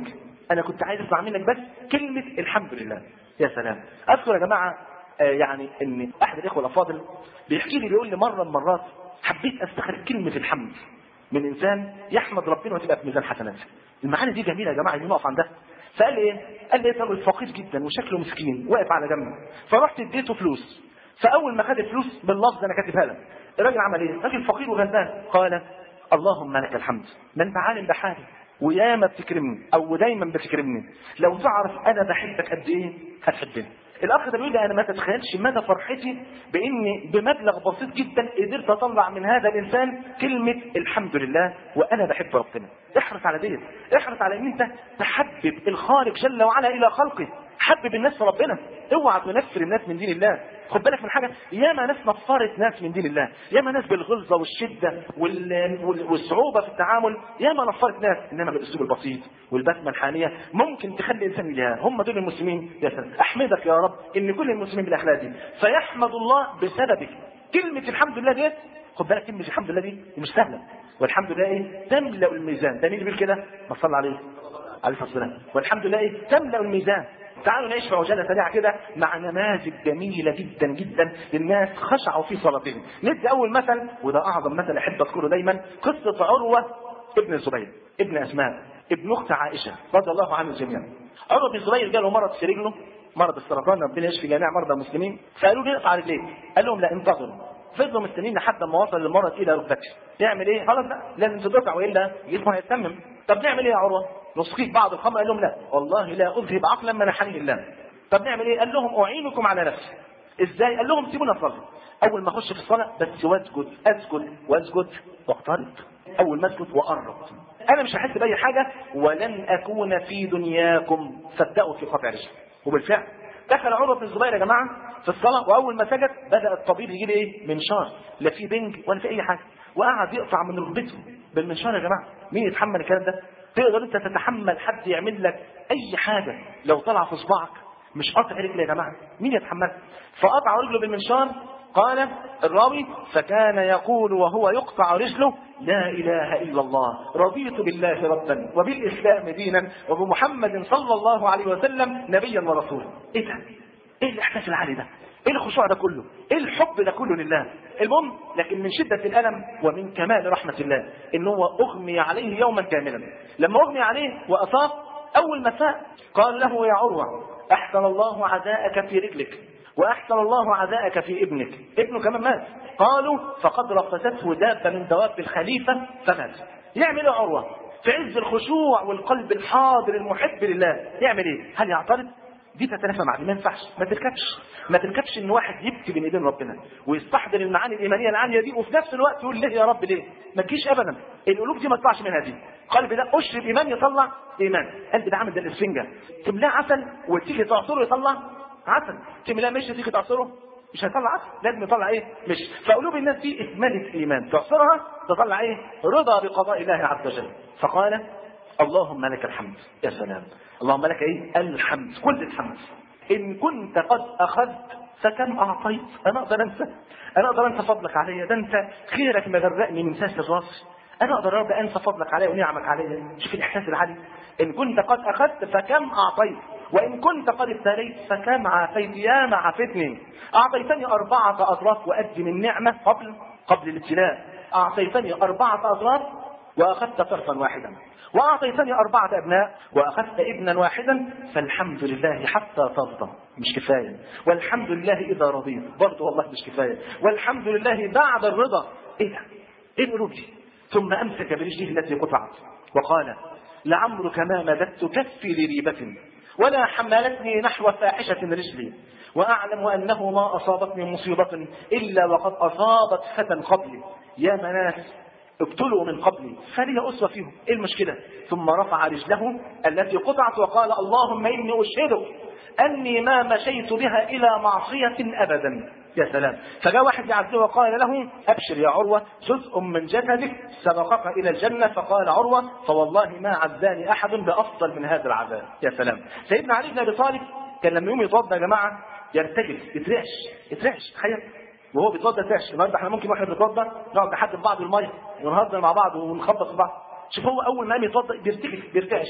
S1: انا كنت عايز اسمع منك بس كلمه الحمد لله. يا سلام. اذكر يا جماعه آه يعني ان احد الاخوه الافاضل بيحكي لي، بيقول لي مره من المرات حبيت استخرج كلمه الحمد من انسان يحمد ربنا وتبقى في ميزان حسناته. المعاني دي جميله يا جماعه، اللي نقف عندها. فقال لي ايه؟ قال لي راجل فقير جدا وشكله مسكين واقف على جنب، فرحت اديته فلوس. فاول ما خد الفلوس باللفظ انا كاتبها لك، الراجل عمل ايه؟ راجل فقير وغلبان، قال اللهم لك الحمد، ما انت عالم بحالي وياما بتكرمني او دايما بتكرمني، لو تعرف انا بحبك قد ايه هتحبني. الاخ ده بيقول لي انا ما تتخيلش مدى فرحتي باني بمبلغ بسيط جدا قدرت اطلع من هذا الانسان كلمه الحمد لله وانا بحب ربنا. احرص على ديت، احرص على ان انت تحبب الخالق جل وعلا الى خلقه، حبب الناس في ربنا، اوعى تنفر الناس من دين الله. خد بالك من حاجه، ياما ناس نفرت ناس من دين الله، ياما ناس بالغلظه والشده والصعوبه في التعامل، ياما نفرت ناس، انما بالاسلوب البسيط والبسمه الحانيه ممكن تخلي الانسان يلهى. هم دول المسلمين. يا سلام، احمدك يا رب ان كل المسلمين بالاخلاق دي، فيحمد الله بسببك. كلمه الحمد لله ديت، خد بالك كلمه الحمد لله دي مش سهله، والحمد لله ايه؟ تملا الميزان. ده مين اللي بيقول كده؟ ما صلى عليه عليه الصلاه والسلام. والحمد لله ايه؟ تملا الميزان. تعالوا نعيش في عجاله سريعه كده مع نماذج جميله جدا جدا للناس خشعوا في صلاتهم. ندي اول مثل، وده اعظم مثل احب اذكره دايما، قصه عروه ابن الزبير ابن اسماء ابن اخت عائشه رضي الله عنه جميعا. عروه بن الزبير جاله مرض في رجله، مرض السرطان، ربنا يشفي جميع مرضى المسلمين. فقالوا له اقطع رجليك، قال لهم لا انتظروا. فضلوا مستنيين لحد ما وصل المرض الى ركبته. يعمل ايه؟ خلاص لا لازم تدفع والا جسمه هيتسمم. طب نعمل ايه يا عروه؟ نسقيك بعض الخمر؟ قال لهم لا والله لا اذهب عقلا منحني الله. طب نعمل ايه؟ قال لهم اعينكم على نفسي. ازاي؟ قال لهم سيبونا نصلي، اول ما اخش في الصلاه بس واسجد اسجد واسجد واقترب، اول ما اسجد واقرب انا مش هحس باي حاجه، ولن اكون في دنياكم فابداوا في قطع رجلي. وبالفعل دخل عروه بن الزبير يا جماعه في الصلاه، واول ما سجد بدا الطبيب يجي لي ايه؟ منشار، لا في بنج ولا في اي حاجه، وقعد يقطع من ركبته بالمنشار. يا جماعه مين يتحمل الكلام ده؟ تقدر انت تتحمل حد يعمل لك اي حاجه لو طلع في صباعك مش قطع رجل يا جماعه؟ مين يتحمل؟ فقطع رجله بالمنشار. قال الراوي فكان يقول وهو يقطع رجله لا اله الا الله رضيت بالله ربا وبالاسلام دينا وبمحمد صلى الله عليه وسلم نبيا ورسولا. ايه ده؟ ايه الاحساس العالي ده؟ ايه الخشوع ده كله؟ ايه الحب ده كله لله؟ المهم لكن من شدة الألم ومن كمال رحمة الله إن هو أغمي عليه يوما كاملا. لما أغمي عليه وأصاب أول ما فاق قال له يا عروة أحسن الله عزاءك في رجلك وأحسن الله عزاءك في ابنك. ابنه كمان مات. قالوا فقد رفسته دابة من دواب الخليفة فمات. يعمل ايه عروة في عز الخشوع والقلب الحاضر المحب لله؟ يعمل ايه؟ هل يعترض؟ دي تتنافى مع دي، ما ينفعش. ما تركبش ما تركبش ان واحد يبكي بين ايدين ربنا ويستحضر المعاني الايمانيه العاليه دي وفي نفس الوقت يقول ليه يا رب ليه؟ ما تجيش ابدا. القلوب دي ما تطلعش منها دي. قلب ده اشرب ايمان يطلع ايمان. قلب ده عامل زي الاسفنجه، تملاه عسل وتيجي تعصره يطلع عسل، تملاه مش تيجي تعصره مش هيطلع عسل، لازم يطلع ايه؟ مش. فقلوب الناس دي اكمله ايمان، تعصرها تطلع ايه؟ رضا بقضاء الله عز وجل. فقال اللهم لك الحمد. يا سلام، اللهم لك ايه؟ الحمد، كل الحمد. ان كنت قد اخذت فكم اعطيت. انا اقدر انسى؟ انا اقدر انسى فضلك علي؟ ده انت خيرك مغرقني من ساس الراس. انا اقدر يا رب انسى فضلك علي ونعمك علي؟ شوف الاحساس العالي. ان كنت قد اخذت فكم اعطيت وان كنت قد ابتليت فكم عافيت. يا ما عافتني. اعطيتني اربعه اضراف وادي من نعمه قبل قبل الابتلاء. اعطيتني اربعه اضراف واخذت طرفا واحدا، واعطيتني اربعه ابناء واخذت ابنا واحدا. فالحمد لله حتى ترضى مش كفايه، والحمد لله اذا رضيت برضه والله مش كفايه، والحمد لله بعد الرضا. ايه ده؟ ايه القلوب دي؟ ثم امسك برجله التي قطعت وقال لعمرك ما مددت كفي لريبه ولا حملتني نحو فاحشه رجلي، واعلم انه ما اصابتني مصيبه الا وقد اصابت فتى قبلي. يا مناس ابتلوا من قبلي فلي أسوة فيهم، ايه المشكلة؟ ثم رفع رجله التي قطعت وقال اللهم إني أشهدك أني ما مشيت بها إلى معصية أبدا. يا سلام. فجاء واحد يعزيه وقال له أبشر يا عروة جزء من جسدك سبقك إلى الجنة. فقال عروة فوالله ما عزاني أحد بأفضل من هذا العذاب. يا سلام. سيدنا علي بن أبي طالب كان لما يوم يتوضا يا جماعة يرتجف يترعش يترعش. تخيل وهو بيتوضا يترعش. النهارده احنا ممكن واحنا بنتوضا نقعد نحدد بعض الميه ونهزر مع بعض ونخبط في بعض. شوف هو اول ما قام يتوضا بيرتجف بيرتعش.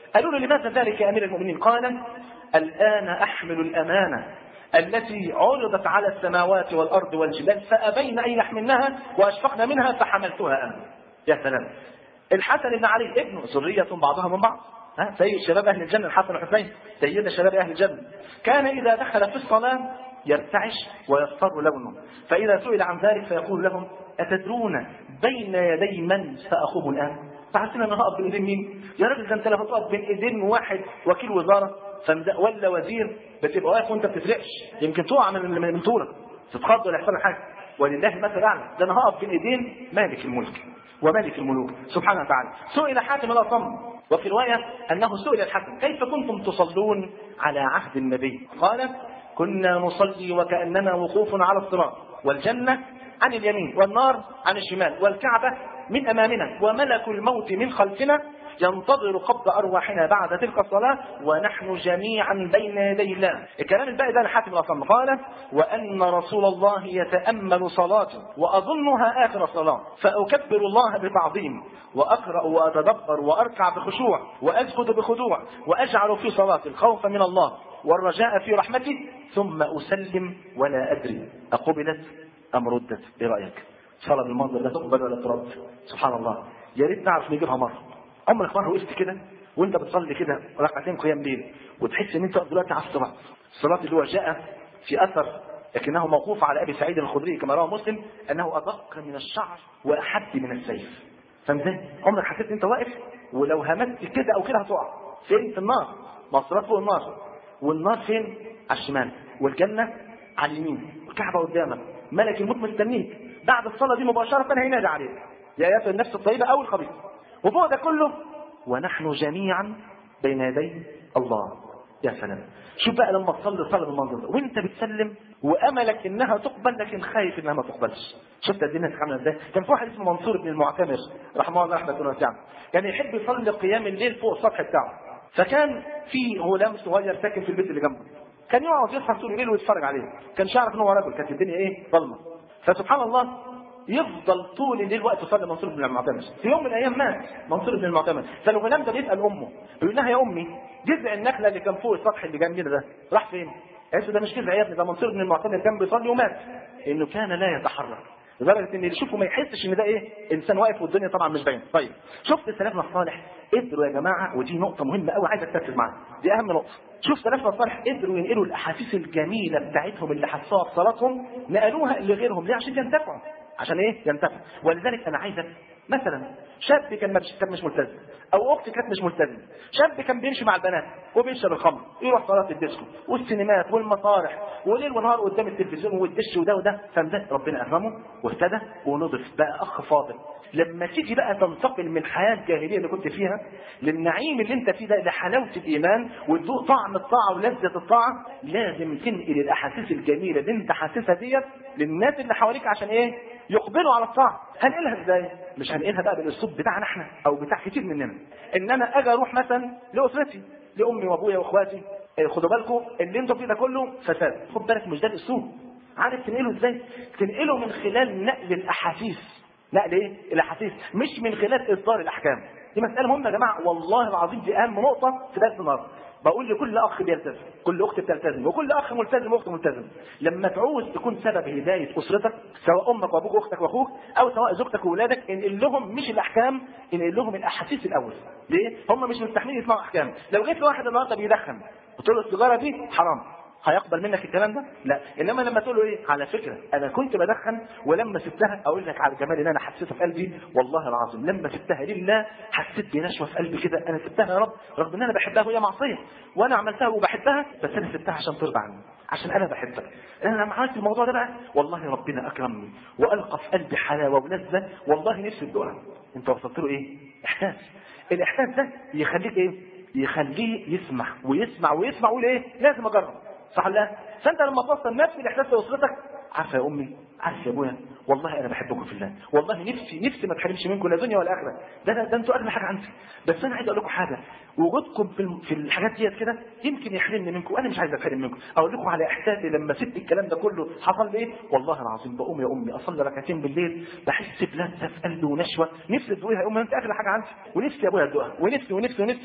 S1: قالوا له لماذا ذلك يا أمير المؤمنين؟ قال الآن أحمل الأمانة التي عرضت على السماوات والأرض والجبال فأبين أن يحملنها وأشفقن منها فحملتها أنا. يا سلام. الحسن بن علي ابنه ذرية بعضها من بعض، ها سيد شباب أهل الجنة الحسن والحسين، سيد شباب أهل الجنة. كان إذا دخل في الصلاة يرتعش ويصفر لونه، فإذا سئل عن ذلك فيقول لهم أتدرون بين يدي من سأخوض الآن؟ فحسنا أنا هقف بين إيدين مين؟ يا راجل ده أنت لو هتقف بين إيدين واحد وكيل وزارة ولا وزير بتبقى واقف وأنت بتفرقش، يمكن تقع من من طولك تتخض ولا يحصل لك حاجة. ولله مثل أعلى، ده أنا هقف بين إيدين مالك الملك وملك الملوك سبحانه وتعالى. سئل حاتم الأصم وفي رواية أنه سئل الحسن كيف كنتم تصلون على عهد النبي؟ قال كنا نصلي وكأننا وقوف على الصراط، والجنة عن اليمين والنار عن الشمال والكعبة من أمامنا وملك الموت من خلفنا ينتظر قبض أرواحنا بعد تلك الصلاة ونحن جميعا بين يدي الله. الكلام الباقي ده لحاتم الأصم. قال وأن رسول الله يتأمل صلاته وأظنها آخر صلاة فأكبر الله بتعظيم وأقرأ وأتدبر وأركع بخشوع وأسجد بخضوع وأجعل في صلاتي الخوف من الله والرجاء في رحمته ثم أسلم ولا أدري أقبلت أم ردت. إيه رأيك؟ صلاة بالمنظر لا تقبل ولا ترد. سبحان الله. يا ريت نعرف نجيبها مرة. عمرك مرة وقفت كده وانت بتصلي كده ركعتين قيام ليل وتحس ان انت دلوقتي على الصراط، الصراط اللي هو جاء في اثر لكنه موقوف على ابي سعيد الخدري كما رواه مسلم انه ادق من الشعر واحد من السيف. فاهم ازاي؟ عمرك حسيت ان انت واقف ولو همست كده او كده هتقع فين؟ في النار. ما الصراط فوق النار، والنار فين؟ على الشمال، والجنه على اليمين، والكعبه قدامك، ملك الموت مستنيك بعد الصلاه دي مباشره هينادي عليك يا ايتها النفس الطيبه او الخبيثه. وفوق ده كله ونحن جميعا بين يدي الله. يا سلام. شوف بقى لما تصلي صلاه بالمنظر ده وانت بتسلم واملك انها تقبل لكن خايف انها ما تقبلش. شفت الدنيا عامله ازاي؟ كان في واحد اسمه منصور بن المعتمر رحمه الله رحمه واسعه، كان يحب يصلي قيام الليل فوق السطح بتاعه، فكان في غلام صغير ساكن في البيت اللي جنبه، كان يقعد يصحى طول الليل ويتفرج عليه، كان يعرف ان هو رجل، كانت الدنيا ايه؟ ظلمه. فسبحان الله يفضل طول الليل وقت يصلي منصور بن المعتمر. في يوم من الايام مات منصور بن المعتمر، فالغلام ده بيسال امه بيقول لها يا امي جذع النخله اللي كان فوق السطح اللي جنبنا ده راح فين؟ قالت ده مش جذع يا ابني، ده منصور بن المعتمر كان بيصلي ومات. انه كان لا يتحرك لدرجه ان اللي يشوفه ما يحسش ان ده ايه؟ انسان واقف والدنيا طبعا مش باين. طيب شفت سلفنا الصالح قدروا يا جماعه، ودي نقطه مهمه قوي عايزك تركز معاها، دي اهم نقطه. شوف سلفنا الصالح قدروا ينقلوا الاحاسيس الجميله بتاعتهم اللي حسوها في صلاتهم نقلوها لغيرهم. ليه؟ عشان ينتفعوا. عشان ايه؟ ينتفع. ولذلك انا عايزك مثلا شاب كان مش ملتزم او اخت كانت مش ملتزمه، شاب كان بيمشي مع البنات وبيشرب الخمر، يروح صلاه الديسكو والسينمات والمسارح وليل ونهار قدام التلفزيون والدش وده وده، فده ربنا اكرمه واهتدى ونضف بقى اخ فاضل. لما تيجي بقى تنتقل من الحياه الجاهليه اللي كنت فيها للنعيم اللي انت فيه ده لحلاوه الايمان وتذوق طعم الطاعه ولذه الطاعه، لازم تنقل الاحاسيس الجميله اللي انت حاسسها ديت للناس اللي حواليك عشان ايه؟ يقبلوا على الطاعه. هنقلها ازاي؟ مش هنقلها بقى بالاسلوب بتاعنا احنا او بتاع كتير مننا، ان انا اجي اروح مثلا لاسرتي لامي وابويا واخواتي خدوا بالكم اللي انتوا فيه ده كله فساد، خد بالك مش ده الاسلوب. عارف تنقله ازاي؟ تنقله من خلال نقل الاحاسيس. نقل ايه؟ الاحاسيس، مش من خلال اصدار الاحكام. دي مساله مهمه يا جماعه، والله العظيم دي اهم نقطه في درس النهارده. بقول لكل اخ بيلتزم، كل اخت بتلتزم، وكل اخ ملتزم واخت ملتزم، لما تعوز تكون سبب هدايه اسرتك سواء امك وابوك واختك واخوك او سواء زوجتك واولادك، انقل لهم مش الاحكام، انقل لهم الاحاسيس الاول. ليه؟ هم مش مستحملين يسمعوا احكام. لو جيت لواحد النهارده بيدخن قلت له السيجاره دي حرام، هيقبل منك الكلام ده؟ لا. انما لما تقول له ايه؟ على فكره انا كنت بدخن ولما سبتها اقول لك على الجمال اللي انا حسيته في قلبي، والله العظيم لما سبتها لله حسيت بنشوه في قلبي كده، انا سبتها يا رب رغم ان انا بحبها وهي معصيه وانا عملتها وبحبها، بس انا سبتها عشان ترضى عني، عشان انا بحبك. انا لما عملت الموضوع ده بقى والله ربنا اكرمني والقى في قلبي حلاوه ولذه، والله نفسي الدعاء. انت وصلت له ايه؟ احساس. الاحساس ده يخليك ايه؟ يخليه يسمع ويسمع ويسمع ويقول ايه؟ لازم اجرب. صح لا؟ فانت لما توصل نفس الاحساس لاسرتك، عارفه يا امي، عارف يا ابويا، والله انا بحبكم في الله، والله نفسي نفسي ما تحرمش منكم لا دنيا ولا اخره، ده ده, ده انتوا اغلى حاجه عندي، بس انا عايز اقول لكم حاجه، وجودكم في في الحاجات ديت كده يمكن يحرمني منكم، انا مش عايز اتحرم منكم. اقول لكم على احساسي لما سبت الكلام ده كله حصل لي ايه؟ والله العظيم بقوم يا امي اصلي ركعتين بالليل بحس بلذه في قلبي ونشوه، نفسي تدوقها يا امي، انت اغلى حاجه عندي، ونفسي يا ابويا ادوقها، ونفسي ونفسي ونفسي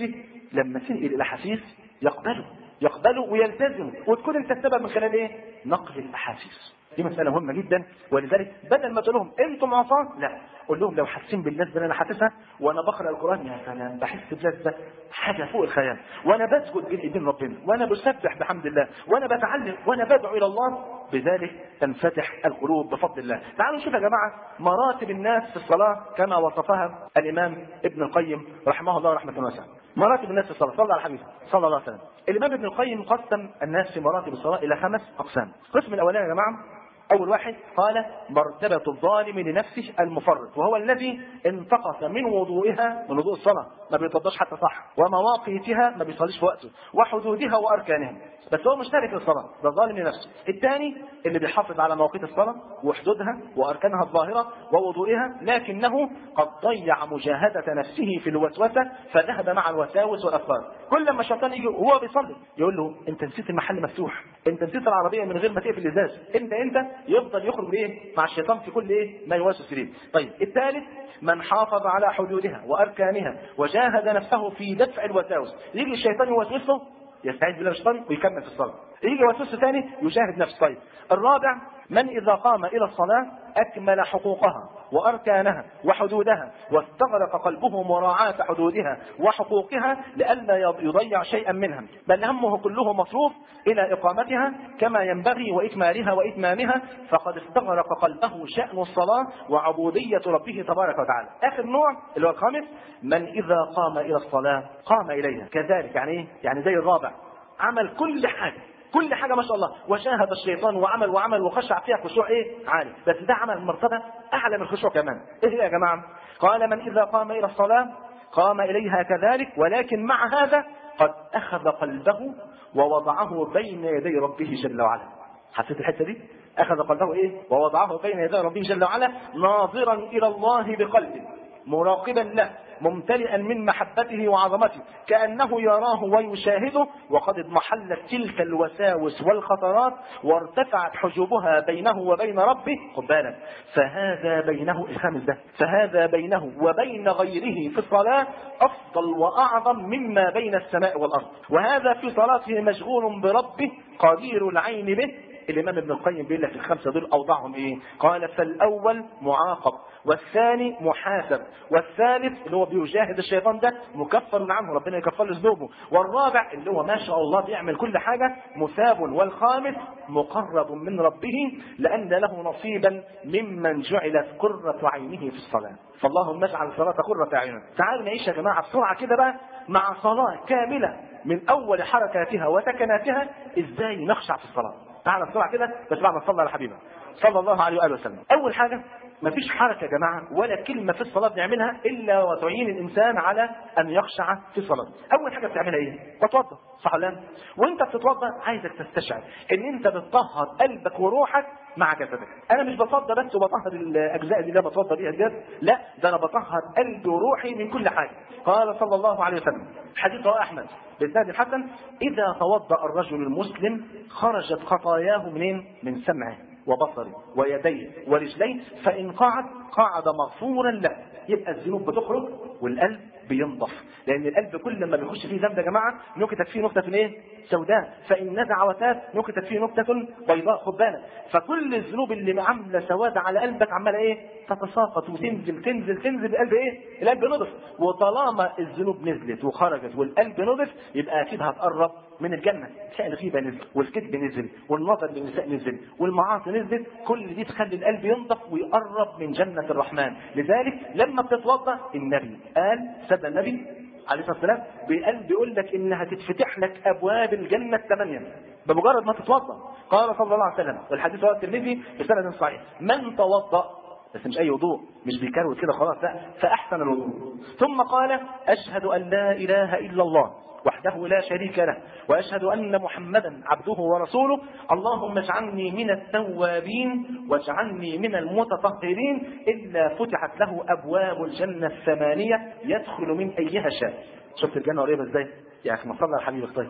S1: لما تنقل الاحاسيس يقبلوا يقبلوا ويلتزموا، وتكون انت السبب من خلال ايه؟ نقل الاحاسيس. دي مسألة مهمة جدا. ولذلك بدل ما تقول لهم انتم عصاه، لا، قول لهم لو حاسين باللذة اللي انا حاسسها وانا بقرا القران، يا سلام بحس بلذة حاجة فوق الخيال، وانا بسجد بين ايدين ربنا، وانا بسبح بحمد الله، وانا بتعلم، وانا بدعو الى الله، بذلك تنفتح القلوب بفضل الله. تعالوا نشوف يا جماعة مراتب الناس في الصلاة كما وصفها الامام ابن القيم رحمه الله رحمة واسعة. مراتب الناس في الصلاة، صلى على الحبيب صلى الله عليه وسلم. الامام ابن القيم قسم الناس في مراتب الصلاة الى خمس اقسام. القسم الاولاني يا جماعة، أول واحد قال مرتبة الظالم لنفسه المفرط، وهو الذي انتقص من وضوئها، من وضوء الصلاة ما بيتوضاش حتى صح، ومواقيتها ما بيصليش في وقته، وحدودها وأركانها، بس هو مشترك في الصلاة، ده ظالم لنفسه. الثاني اللي بيحافظ على مواقيت الصلاة وحدودها وأركانها الظاهرة ووضوئها، لكنه قد ضيع مجاهدة نفسه في الوسوسة فذهب مع الوساوس والأفكار. كل ما الشيطان يجي وهو بيصلي يقول له أنت نسيت المحل مفتوح، أنت نسيت العربية من غير ما تقفل الإزاز، أنت أنت يفضل يخرج ايه مع الشيطان في كل ايه ما يواسوس اليه. طيب الثالث من حافظ على حدودها واركانها وجاهد نفسه في دفع الوساوس، يجي الشيطان يوسوسه يستعيذ بالله من الشيطان ويكمل في الصلاه، يجي يوسوسه ثاني يجاهد نفسه. طيب الرابع من اذا قام الى الصلاه اكمل حقوقها واركانها وحدودها، واستغرق قلبه مراعاة حدودها وحقوقها لئلا يضيع شيئا منها، بل همه كله مصروف الى اقامتها كما ينبغي واكمالها واتمامها، فقد استغرق قلبه شأن الصلاة وعبودية ربه تبارك وتعالى. اخر نوع اللي هو الخامس من اذا قام الى الصلاة قام اليها كذلك. يعني ايه؟ يعني زي الرابع عمل كل حاجة كل حاجة ما شاء الله، وشاهد الشيطان وعمل وعمل وخشع فيها خشوع ايه عالي، بس ده عمل مرتبة اعلى من الخشوع كمان. ايه هي يا جماعة؟ قال من اذا قام الى الصلاة قام اليها كذلك، ولكن مع هذا قد اخذ قلبه ووضعه بين يدي ربه جل وعلا. حسيت الحتة دي؟ اخذ قلبه ايه ووضعه بين يدي ربه جل وعلا ناظرا الى الله بقلبه مراقبا له ممتلئا من محبته وعظمته كأنه يراه ويشاهده، وقد اضمحلت تلك الوساوس والخطرات وارتفعت حجوبها بينه وبين ربه. خد بالك، فهذا بينه الخامس ده فهذا بينه وبين غيره في الصلاة أفضل وأعظم مما بين السماء والأرض، وهذا في صلاته مشغول بربه قدير العين به. الإمام ابن القيم بيقول لك الخمسة دول أوضعهم إيه؟ قال فالأول معاقب، والثاني محاسب، والثالث اللي هو بيجاهد الشيطان ده مكفر عنه ربنا يكفر له ذنوبه، والرابع اللي هو ما شاء الله بيعمل كل حاجة مثاب، والخامس مقرب من ربه لأن له نصيبا ممن جعلت قرة عينه في الصلاة. فاللهم اجعل الصلاة قرة عيننا. تعالوا نعيش يا جماعة بسرعة كده بقى مع صلاة كاملة من أول حركاتها وسكناتها إزاي نخشع في الصلاة. تعالى بسرعة كده بس بعد ما صلى على حبيبه صلى الله عليه وآله وسلم. أول حاجة مفيش حركة يا جماعة ولا كلمة في الصلاة بنعملها إلا وتعين الإنسان على أن يخشع في الصلاة. أول حاجة بتعملها إيه؟ تتوضأ، صح ولا لا؟ وأنت بتتوضأ عايزك تستشعر إن أنت بتطهر قلبك وروحك مع جسدك. أنا مش بتوضأ بس وبطهر الأجزاء دي اللي أنا بتوضأ بيها الجسد، لا، ده أنا بطهر قلبي وروحي من كل حاجة. قال صلى الله عليه وسلم حديث رواه أحمد بإسناد الحسن: إذا توضأ الرجل المسلم خرجت خطاياه منين؟ من سمعه وبصره ويديه ورجليه، فإن قعد قعد مغفورا له. يبقى الذنوب بتخرج والقلب بينضف، لأن القلب كل ما بيخش فيه ذنب يا جماعة نكتت فيه نكتة ايه؟ سوداء، فإن نزع وتاب نكتت فيه نكتة بيضاء. خد بالك، فكل الذنوب اللي عاملة سواد على قلبك عمالة ايه؟ تتساقط وتنزل تنزل تنزل القلب ايه؟ القلب نضف. وطالما الذنوب نزلت وخرجت والقلب نضف يبقى أكيد هتقرب من الجنة. تلاقي الغيبة نزل والكذب نزل والنظر للنساء نزل والمعاصي نزلت، كل دي تخلي القلب ينضف ويقرب من جنة الرحمن. لذلك لما بتتوضا النبي قال سيدنا النبي عليه الصلاه والسلام بقلب بيقول لك انها تتفتح لك ابواب الجنه الثمانيه بمجرد ما تتوضا. قال صلى الله عليه وسلم والحديث رواه الترمذي بسند صحيح: من توضا، بس مش اي وضوء، مش بيكروت كده خلاص، لا، فاحسن الوضوء ثم قال اشهد ان لا اله الا الله وحده لا شريك له وأشهد أن محمدا عبده ورسوله، اللهم اجعلني من التوابين واجعلني من المتطهرين، إلا فتحت له أبواب الجنة الثمانية يدخل من أيها شاء. شفت الجنة قريبة إزاي؟ يا أخي ما صلى على حبيبك. طيب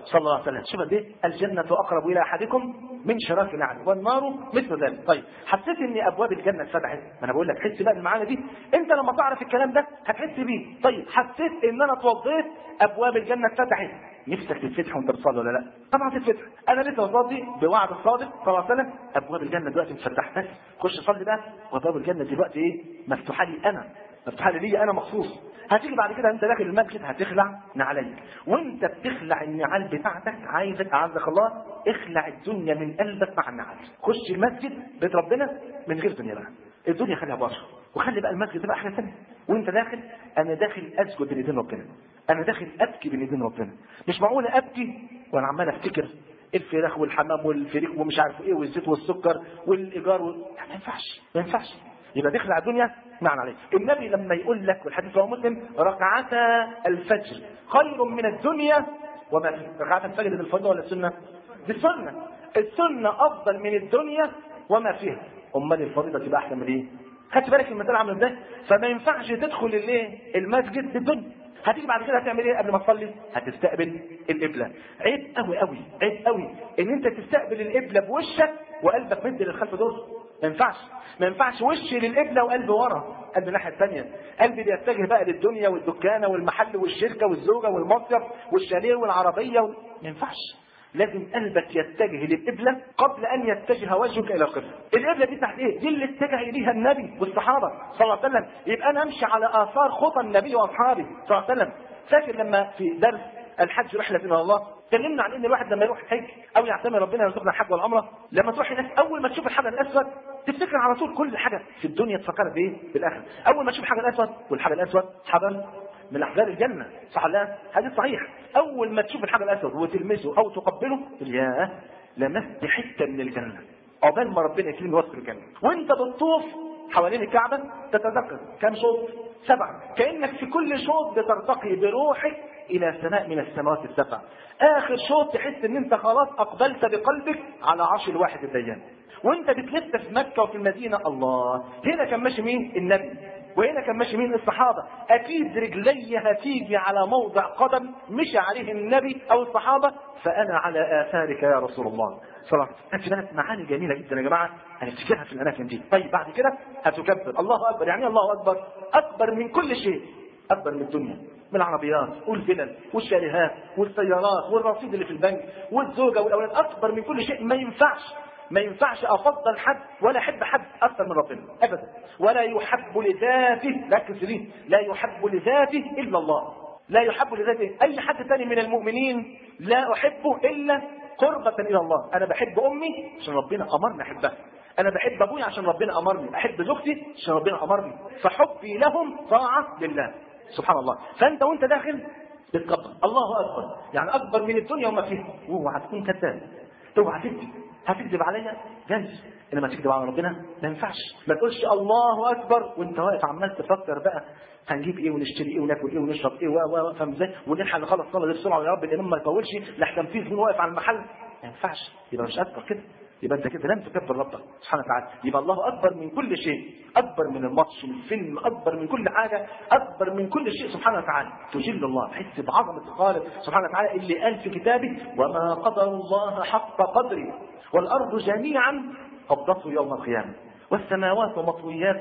S1: صلى الله عليه وسلم. شوف قد ايه الجنه اقرب الى احدكم من شراك نعل والنار مثل ذلك. طيب حسيت ان ابواب الجنه اتفتحت، ما انا بقول لك حس بقى المعاني دي، انت لما تعرف الكلام ده هتحس بيه. طيب حسيت ان انا اتوضيت ابواب الجنه اتفتحت، نفسك تتفتح وانت بتصلي ولا لا؟ طبعا تتفتح. انا لسه بصلي بوعد الصادق صلى الله عليه وسلم، ابواب الجنه دلوقتي مفتحه، بس خش صلي بقى وابواب الجنه دلوقتي ايه؟ مفتوحه لي انا، مفتوحه لي لي انا مخصوص. هتيجي بعد كده انت داخل المسجد هتخلع نعليك، وانت بتخلع النعال بتاعتك عايزك اعزك الله اخلع الدنيا من قلبك مع النعال. خش المسجد بيت ربنا من غير دنيا بقى، الدنيا خليها بره، وخلي بقى المسجد ده بقى حاجه ثانيه. وانت داخل انا داخل اسجد بين ايدين ربنا، انا داخل ابكي بين ايدين ربنا. مش معقول ابكي وانا عمال افتكر الفراخ والحمام والفريق ومش عارف ايه والزيت والسكر والايجار وال... ما ينفعش ما ينفعش. يبقى تخلع الدنيا معنى عليه. النبي لما يقول لك والحديث رواه مسلم ركعتا الفجر خير من الدنيا وما فيها. ركعتا الفجر دي الفرض ولا السنه؟ دي السنه. السنه افضل من الدنيا وما فيها. امال الفريضه تبقى احسن من ايه؟ خدت بالك المثال عامل ازاي؟ فما ينفعش تدخل الايه؟ المسجد بالدنيا. هتيجي بعد كده هتعمل ايه قبل ما تصلي؟ هتستقبل القبله. عيب قوي قوي عيب قوي ان انت تستقبل القبله بوشك وقلبك مد للخلف دول. ما ينفعش ما ينفعش وشي للقبله وقلبي ورا، قلبي الناحيه الثانيه. قلبي بيتجه بقى للدنيا والدكانه والمحل والشركه والزوجه والمصيف والشاليه والعربيه و... ما ينفعش. لازم قلبك يتجه للقبله قبل ان يتجه وجهك الى القبله. القبله دي تحت ايه؟ دي اللي اتجه اليها النبي والصحابه صلى الله عليه وسلم. يبقى انا امشي على اثار خطى النبي واصحابه صلى الله عليه وسلم. فاكر لما في درس الحج رحله الى الله اتكلمنا عن ان الواحد لما يروح الحج او يعتمر ربنا يرزقنا الحج والعمره، لما تروح هناك اول ما تشوف الحجر الاسود تفتكر على طول كل حاجه في الدنيا تفكرها بايه؟ بالاخره. اول ما تشوف الحجر الاسود، والحجر الاسود حجر من احجار الجنه، صح ولا؟ حديث صحيح. اول ما تشوف الحجر الاسود وتلمسه او تقبله ياه لمست حته من الجنه. عقبال ما ربنا يكرمني وسط الجنه. وانت بتطوف حوالين الكعبه تتذكر كم شوط؟ سبعه. كانك في كل شوط بترتقي بروحك الى سماء من السماوات السبع. اخر شوط تحس ان انت خلاص اقبلت بقلبك على عرش الواحد الديان. وانت بتلف في مكه وفي المدينه، الله هنا كان ماشي مين؟ النبي. وهنا كان ماشي مين؟ الصحابه. اكيد رجلي هتيجي على موضع قدم مشى عليه النبي او الصحابه، فانا على اثارك يا رسول الله صلى الله عليه وسلم. كانت معاني جميله جدا يا جماعه هنفتكرها في الاماكن دي. طيب بعد كده هتكبر الله اكبر. يعني الله اكبر اكبر من كل شيء، اكبر من الدنيا، من العربيات والفلل والشاليهات والسيارات والرصيد اللي في البنك والزوجه والاولاد، اكبر من كل شيء. ما ينفعش ما ينفعش افضل حد ولا احب حد اكثر من ربنا ابدا. ولا يحب لذاته، ركز ليه، لا يحب لذاته الا الله. لا يحب لذاته اي حد ثاني من المؤمنين، لا احبه الا قربة الى الله. انا بحب امي عشان ربنا امرني احبها، انا بحب ابويا عشان ربنا امرني، احب زوجتي عشان ربنا امرني، فحبي لهم طاعه لله سبحان الله. فانت وانت داخل بتكبر الله اكبر، يعني اكبر من الدنيا وما فيها. اوعى تكون كذاب، اوعى تكذب. هتكذب عليا جايز، انما تكذب على ربنا ما ينفعش. ما تقولش الله اكبر وانت واقف عمال تفكر بقى هنجيب ايه ونشتري ايه وناكل ايه ونشرب ايه و فاهم ازاي، ونلحق نخلص صلاه بسرعه يا رب الامام ما يطولش لحسن في زبون واقف على المحل. ما ينفعش، يبقى مش اكبر كده، يبقى انت كده لم تكبر ربك سبحانه وتعالى. يبقى الله اكبر من كل شيء، اكبر من الماتش من الفيلم، اكبر من كل حاجه، اكبر من كل شيء سبحانه وتعالى. تجل الله، تحس بعظمه الخالق سبحانه وتعالى اللي قال في كتابه وما قدر الله حق قدره والارض جميعا قبضته يوم القيامه والسماوات مطويات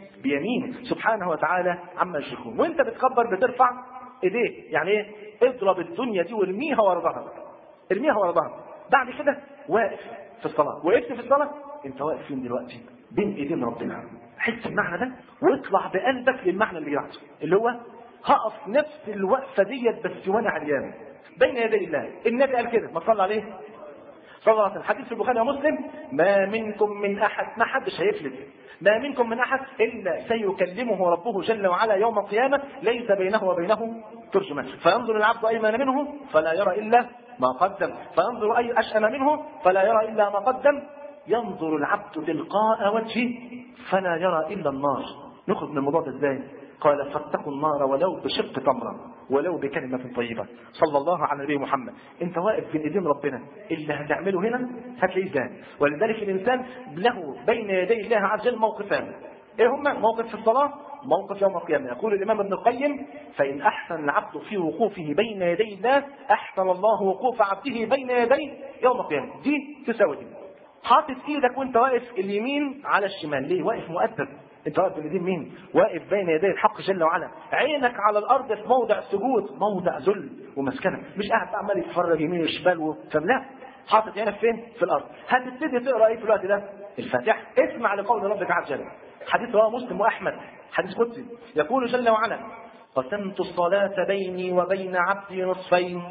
S1: بيمينه سبحانه وتعالى عما يشركون. وانت بتكبر بترفع ايديك، يعني ايه؟ اضرب الدنيا دي وارميها ورا ظهرك، ارميها ورا ظهرك. بعد كده واقف في الصلاه، وقفت في الصلاه انت واقف فين دلوقتي؟ بين ايدين ربنا. حس المعنى ده واطلع بقلبك للمعنى اللي بعده، اللي هو هقف نفس الوقفه ديت بس وانا عريان بين يدي الله. النبي قال كده، ما صلى عليه صلى الله عليه وسلم. حديث في البخاري ومسلم ما منكم من احد، ما حدش هيفلت، ما منكم من احد الا سيكلمه ربه جل وعلا يوم القيامه ليس بينه وبينه ترجمان، فينظر العبد ايمن منه فلا يرى الا ما قدم، فينظر اي اشأم منه فلا يرى الا ما قدم، ينظر العبد تلقاء وجهه فلا يرى الا النار. نخرج من الموضوع ده ازاي؟ قال فاتقوا النار ولو بشق تمره ولو بكلمه طيبه. صلى الله على نبي محمد. انت واقف بين ايدين ربنا، اللي هتعمله هنا هتلاقيه ازاي. ولذلك الانسان له بين يدي الله عز وجل موقفان، ايه هم؟ موقف في الصلاه، موقف يوم القيامه. يقول الامام ابن القيم: فان احسن العبد في وقوفه بين يدي الله احسن الله وقوف عبده بين يديه يوم القيامه. دي تساوي دي. حاطط ايدك وانت واقف اليمين على الشمال، ليه؟ واقف مؤدب. انت واقف باليدين مين؟ واقف بين يدي الحق جل وعلا. عينك على الارض في موضع سجود، موضع ذل ومسكنه، مش قاعد عمال يتفرج يمين وشمال و... لا، حاطط عينك فين؟ في الارض. هتبتدي تقرا ايه في الوقت ده؟ الفاتحه. اسمع لقول ربك عز وجل. حديث رواه مسلم واحمد، حديث قدسي، يقول جل وعلا: قسمت الصلاه بيني وبين عبدي نصفين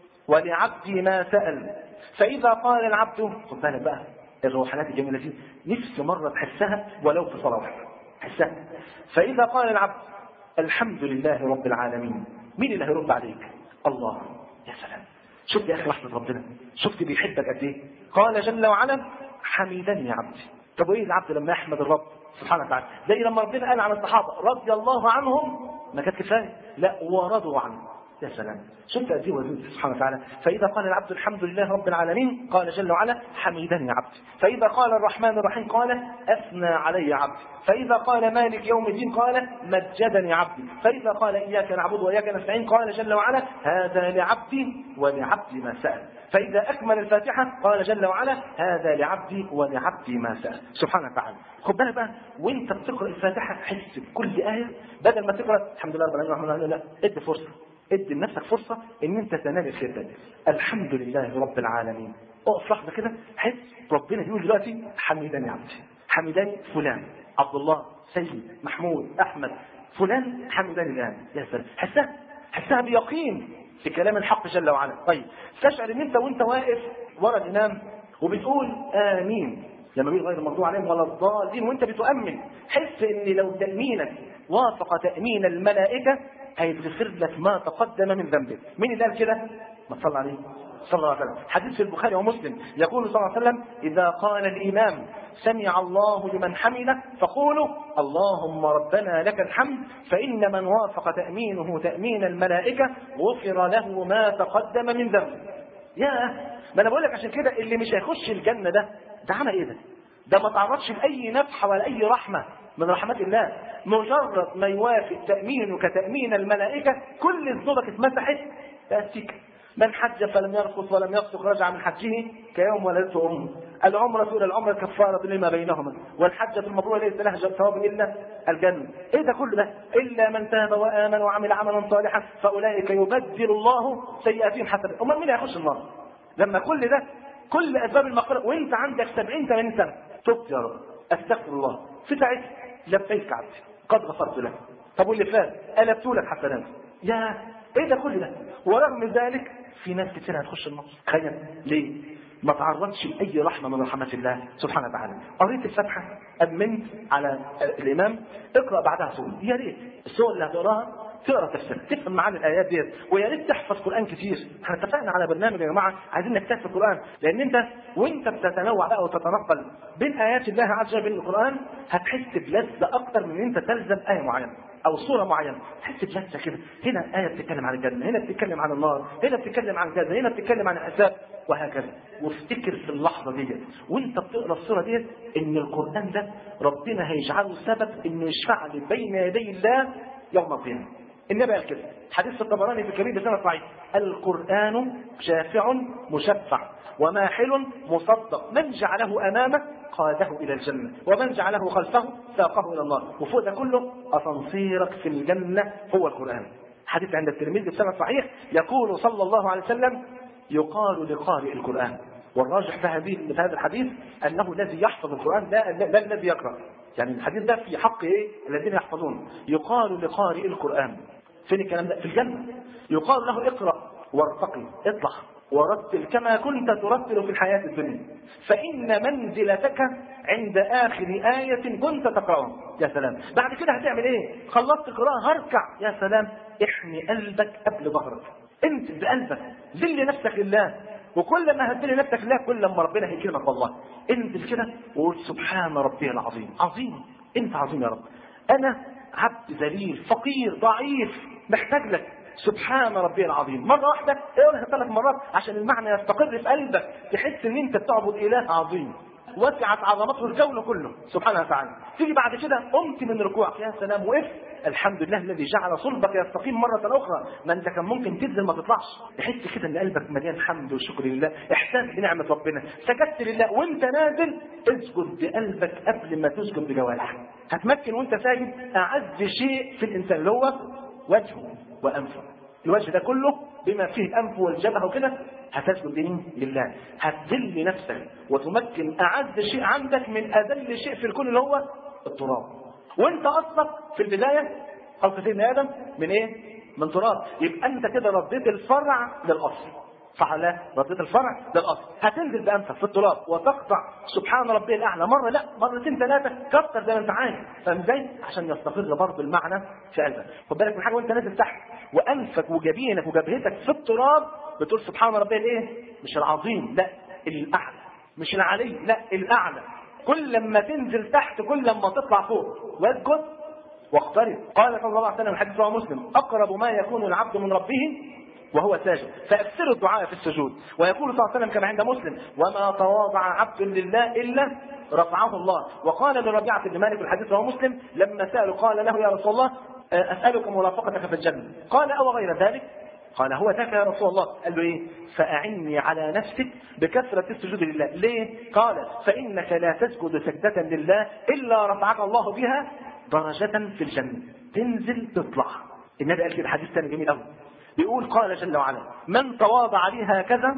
S1: ولعبدي ما سال، فاذا قال العبد، خد بالك بقى الروحانات الجميله دي، نفس مره تحسها ولو في صلاه واحده، حسها. فاذا قال العبد: الحمد لله رب العالمين، مين اللي هيرد عليك؟ الله. يا سلام، شفت يا اخي رحمه ربنا، شفت بيحبك قد ايه. قال جل وعلا: حمدني عبدي. طب وايه العبد لما يحمد الرب سبحانه وتعالى؟ زي لما ربنا قال عن الصحابه رضي الله عنهم، ما كانت كفايه؟ لا، ورضوا عنه. يا سلام، شفت قد ايه وزيد سبحانه وتعالى. فاذا قال العبد الحمد لله رب العالمين قال جل وعلا: حمدني عبدي. فاذا قال الرحمن الرحيم قال: اثنى علي عبدي. فاذا قال مالك يوم الدين قال: مجدني عبدي. فاذا قال اياك نعبد واياك نستعين قال جل وعلا: هذا لعبدي ولعبدي ما سال. فاذا اكمل الفاتحه قال جل وعلا: هذا لعبدي ولعبدي ما سال. سبحانه وتعالى. خد بالك بقى وانت بتقرا الفاتحه، حس بكل ايه، بدل ما تقرا الحمد لله رب العالمين الرحمن الرحيم، لا، ادي فرصه، ادي لنفسك فرصه ان انت تنال الخير ده. الحمد لله رب العالمين. اقف لحظه كده، حس ربنا بيقول دلوقتي: حمدني عبدي، حمدني فلان، عبد الله، سيد، محمود، احمد، فلان حمدني الان. يا سلام، حسها، حسها بيقين في كلام الحق جل وعلا. طيب، تشعر ان انت وانت واقف ورا الامام وبتقول امين لما بيقول غير المغضوب عليهم ولا الضالين، وانت بتؤمن، حس ان لو تامينك وافق تامين الملائكه هيتغفر لك ما تقدم من ذنبك. مين اللي قال كده؟ ما تصلى عليه صلى الله عليه وسلم. حديث في البخاري ومسلم يقول صلى الله عليه وسلم: اذا قال الامام سمع الله لمن حمده فقولوا اللهم ربنا لك الحمد، فان من وافق تامينه تامين الملائكه غفر له ما تقدم من ذنبه. يا ما انا بقول لك عشان كده اللي مش هيخش الجنه ده ده عمل ايه ده؟ ده ما تعرضش لاي نفحه ولا اي رحمه من رحمات الله. مجرد ما يوافق تامينه كتامين الملائكه كل ذنوبك اتمسحت تاتيك. من حج فلم يرفث ولم يفسق رجع من حجه كيوم ولدته امه. العمره الى العمره كفاره لما بينهما، والحجه المبروره ليس لها ثواب الا الجنه. ايه ده كله ده؟ الا من تاب وامن وعمل عملا صالحا فاولئك يبدل الله سيئاتهم حسنات. امال مين هيخش النار لما كل ده، كل اسباب المغفره وانت عندك سبعين ثمانين سنه تبت يا رب استغفر الله، في ساعتها لبيك عبدي قد غفرت لك. طب واللي فات قلبت لك حسنات. يا ايه ده كل ده؟ ورغم ذلك في ناس كتير هتخش النار. تخيل ليه؟ ما تعرضش لاي رحمه من رحمات الله سبحانه وتعالى. قريت الفاتحه، امنت على الامام، اقرا بعدها سوره. يا ريت السور اللي هتقراها تقرا تفسير، تفهم معاني الايات ديت، ويا ريت تحفظ قران كتير. احنا اتفقنا على برنامج يا جماعه عايزين نكتشف القران، لان انت وانت بتتنوع بقى وتتنقل بين ايات الله عز وجل بين القران هتحس بلذه اكتر من ان انت تلزم ايه معينه او صوره معينه. تحس بلذه كده، هنا ايه بتتكلم عن الجنه، هنا بتتكلم عن النار، هنا بتتكلم عن كذا، هنا بتتكلم عن الحساب، وهكذا. وافتكر في اللحظه ديت وانت بتقرا الصوره ديت ان القران ده ربنا هيجعله سبب انه يشفع لي بين يدي الله يوم القيامه. النبي قال كده، حديث الطبراني في الكبير بسنة صحيح: القرآن شافع مشفع وماحل مصدق، من جعله أمامه قاده إلى الجنة ومن جعله خلفه ساقه إلى النار. وفوق ده كله أسانسيرك في الجنة هو القرآن. حديث عند الترمذي بسنة صحيح يقول صلى الله عليه وسلم: يقال لقارئ القرآن، والراجح في هذه في هذا الحديث أنه الذي يحفظ القرآن لا, لا الذي يقرأ. يعني الحديث ده في حق ايه؟ الذين يحفظون. يقال لقارئ القرآن، فين الكلام ده؟ في الجنة. يقال له: اقرأ وارتقي، اطلع ورتل كما كنت ترتل في الحياة الدنيا، فإن منزلتك عند آخر آية كنت تقرأها. يا سلام، بعد كده هتعمل ايه؟ خلصت قراءة هركع. يا سلام، احمي قلبك قبل ظهرك، انت بقلبك ذل نفسك لله، وكل ما هتذل نفسك لله كل ما ربنا هيكرمك. والله انزل كده وقول سبحان ربي العظيم. عظيم، انت عظيم يا رب، انا عبد ذليل فقير ضعيف محتاج لك، سبحان ربي العظيم. مرة واحدة اقولها ثلاث مرات عشان المعنى يستقر في قلبك، تحس ان انت بتعبد اله عظيم. وسعت عظمته الكون كله سبحانه وتعالى. تيجي بعد كده قمت من ركوعك، يا سلام، وقفت، الحمد لله الذي جعل صلبك يستقيم مرة أخرى. ما أنت كان ممكن تنزل ما تطلعش. تحس كده إن قلبك مليان حمد وشكر لله، إحساس بنعمة ربنا، سجدت لله وأنت نازل. اسجد بقلبك قبل ما تسجد بجوارحك. هتمكن وأنت ساجد أعز شيء في الإنسان اللي هو وجهه وأنفه. الوجه ده كله بما فيه الأنف والجبهة وكده، هتسجد دين لله، هتذل نفسك وتمكن أعز شيء عندك من أذل شيء في الكون اللي هو التراب. وانت اصلك في البدايه خلق سيدنا ادم من ايه؟ من تراب. يبقى انت كده رديت الفرع للاصل، صح ولا لا؟ رديت الفرع للاصل. هتنزل بانفك في التراب وتقطع سبحان ربي الاعلى مره، لا مرتين ثلاثه، كتر زي ما انت عايز. فاهم ازاي؟ عشان يستقر برضه المعنى في قلبك. خد بالك من حاجه، وانت نازل تحت وانفك وجبينك وجبهتك في التراب بتقول سبحان ربي الايه؟ مش العظيم، لا الاعلى، مش العلي، لا الاعلى. كل لما تنزل تحت كل لما تطلع فوق. واسجد واقترب. قال صلى الله عليه وسلم الحديث رواه مسلم: اقرب ما يكون العبد من ربه وهو ساجد فاكثروا الدعاء في السجود. ويقول صلى الله عليه وسلم كما عند مسلم: وما تواضع عبد لله الا رفعه الله. وقال لربيعة بن مالك الحديث رواه مسلم لما سأله قال له: يا رسول الله اسألك مرافقتك في الجنة. قال: او غير ذلك؟ قال: هو ذاك يا رسول الله. قال له: ايه؟ فأعني على نفسك بكثرة السجود لله. ليه؟ قال: فإنك لا تسجد سجدة لله إلا رفعك الله بها درجة في الجنة. تنزل تطلع. النبي قال كده حديث ثاني جميل قوي، بيقول: قال جل وعلا: من تواضع لي هكذا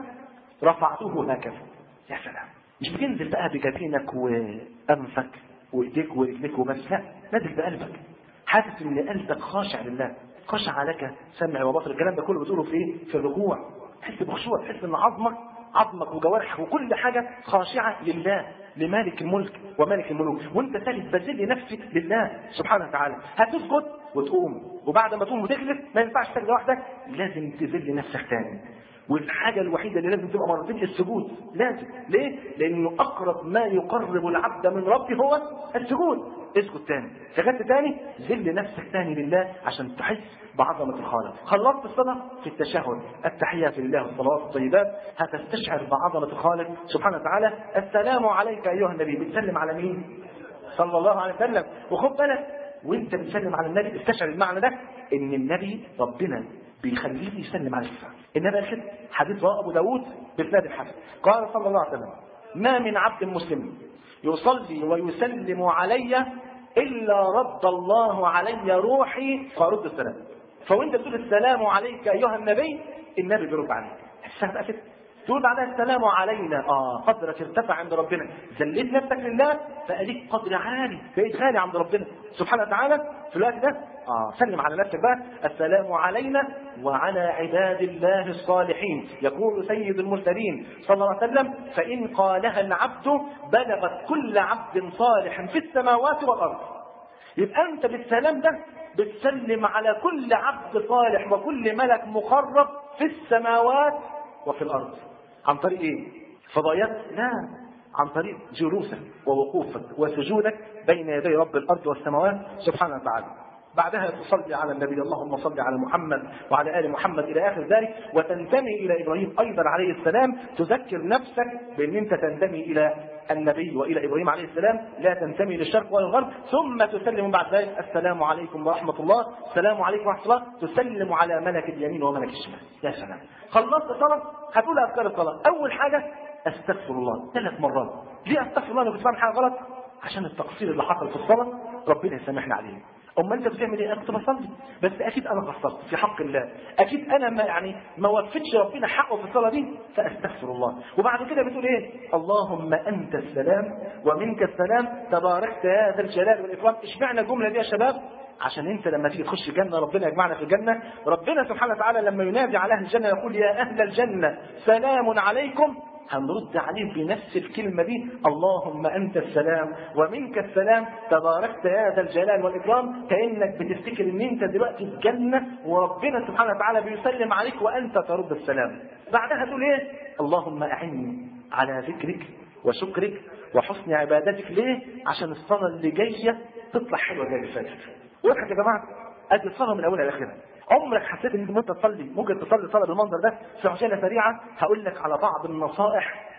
S1: رفعته هكذا. يا سلام. مش بتنزل بقى بجبينك وأنفك وإيديك ورجليك وبس، لا، نازل بقلبك، حاسس إن قلبك خاشع لله، خشع لك سمع وبصر. الكلام ده كله بتقوله في ايه؟ في الركوع. تحس بخشوع، تحس ان عظمك عظمك وجوارحك وكل حاجه خاشعه لله، لمالك الملك ومالك الملوك. وانت ساجد بذل نفسك لله سبحانه وتعالى. هتسجد وتقوم، وبعد ما تقوم وتجلس ما ينفعش سجده واحده، لازم تذل نفسك تاني. والحاجه الوحيده اللي لازم تبقى مرتين السجود، لازم. ليه؟ لانه اقرب ما يقرب العبد من ربه هو السجود. اسجد تاني، سجدت تاني، ذل نفسك تاني لله عشان تحس بعظمه الخالق. خلصت الصلاه في التشهد، التحيات لله والصلوات الطيبات، هتستشعر بعظمه الخالق سبحانه وتعالى. السلام عليك ايها النبي. بتسلم على مين؟ صلى الله عليه وسلم. وخد بالك وانت بتسلم على النبي استشعر المعنى ده، ان النبي ربنا بيخليه يسلم على الإسلام. النبي قال كده، حديث رواه أبو داود بإسناد الحسن. قال صلى الله عليه وسلم: ما من عبد مسلم يصلي ويسلم علي إلا رد الله علي روحي فرد السلام. فوانت تقول السلام عليك أيها النبي، النبي بيرد عليك. حسها بقى كده. تقول بعدها السلام علينا، اه قدرك ارتفع عند ربنا، ذليت نفسك لله فأليك قدر عالي، بقيت غالي عند ربنا سبحانه وتعالى. في الوقت ده اه سلم على نفسك بقى: السلام علينا وعلى عباد الله الصالحين. يقول سيد المرسلين صلى الله عليه وسلم: فإن قالها العبد بلغت كل عبد صالح في السماوات والأرض. يبقى أنت بالسلام ده بتسلم على كل عبد صالح وكل ملك مقرب في السماوات وفي الأرض. عن طريق ايه؟ فضائيات؟ لا، عن طريق جلوسك ووقوفك وسجودك بين يدي رب الأرض والسماوات سبحانه وتعالى. بعدها تصلي على النبي: اللهم صل على محمد وعلى آل محمد إلى آخر ذلك. وتنتمي إلى إبراهيم أيضا عليه السلام، تذكر نفسك بأن أنت تنتمي إلى النبي وإلى إبراهيم عليه السلام، لا تنتمي للشرق ولا الغرب. ثم تسلم بعد ذلك: السلام عليكم ورحمة الله، السلام عليكم ورحمة الله. تسلم على ملك اليمين وملك الشمال. يا سلام. خلصت الصلاة، هتقول أذكار الصلاة. أول حاجة أستغفر الله ثلاث مرات. ليه أستغفر الله؟ أنا كنت بعمل حاجة غلط، عشان التقصير اللي حصل في الصلاة ربنا يسامحنا عليه. أما أنت بتعمل إيه؟ أنا كنت بصلي بس أكيد أنا قصرت في حق الله، أكيد أنا ما يعني ما وفيتش ربنا حقه في الصلاة دي، فأستغفر الله. وبعد كده بتقول إيه؟ اللهم أنت السلام ومنك السلام تباركت يا ذا الجلال والإكرام. اشمعنى الجملة دي يا شباب؟ عشان انت لما تيجي تخش الجنه ربنا يجمعنا في الجنه، ربنا سبحانه وتعالى لما ينادي على اهل الجنه يقول: يا اهل الجنه سلام عليكم، هنرد عليه بنفس الكلمه دي: اللهم انت السلام ومنك السلام تباركت يا ذا الجلال والاكرام. كانك بتفتكر ان انت دلوقتي في الجنه وربنا سبحانه وتعالى بيسلم عليك وانت ترد السلام. بعدها تقول ايه؟ اللهم اعني على ذكرك وشكرك وحسن عبادتك. ليه؟ عشان الصلاه اللي جايه تطلع حلوه زي اللي فاتت. واضح يا جماعه؟ ادي الصلاه من اولها لاخرها. عمرك حسيت ان انت تصلي ممكن تصلي صلاه بالمنظر ده؟ في عجاله سريعه هقول لك على بعض النصائح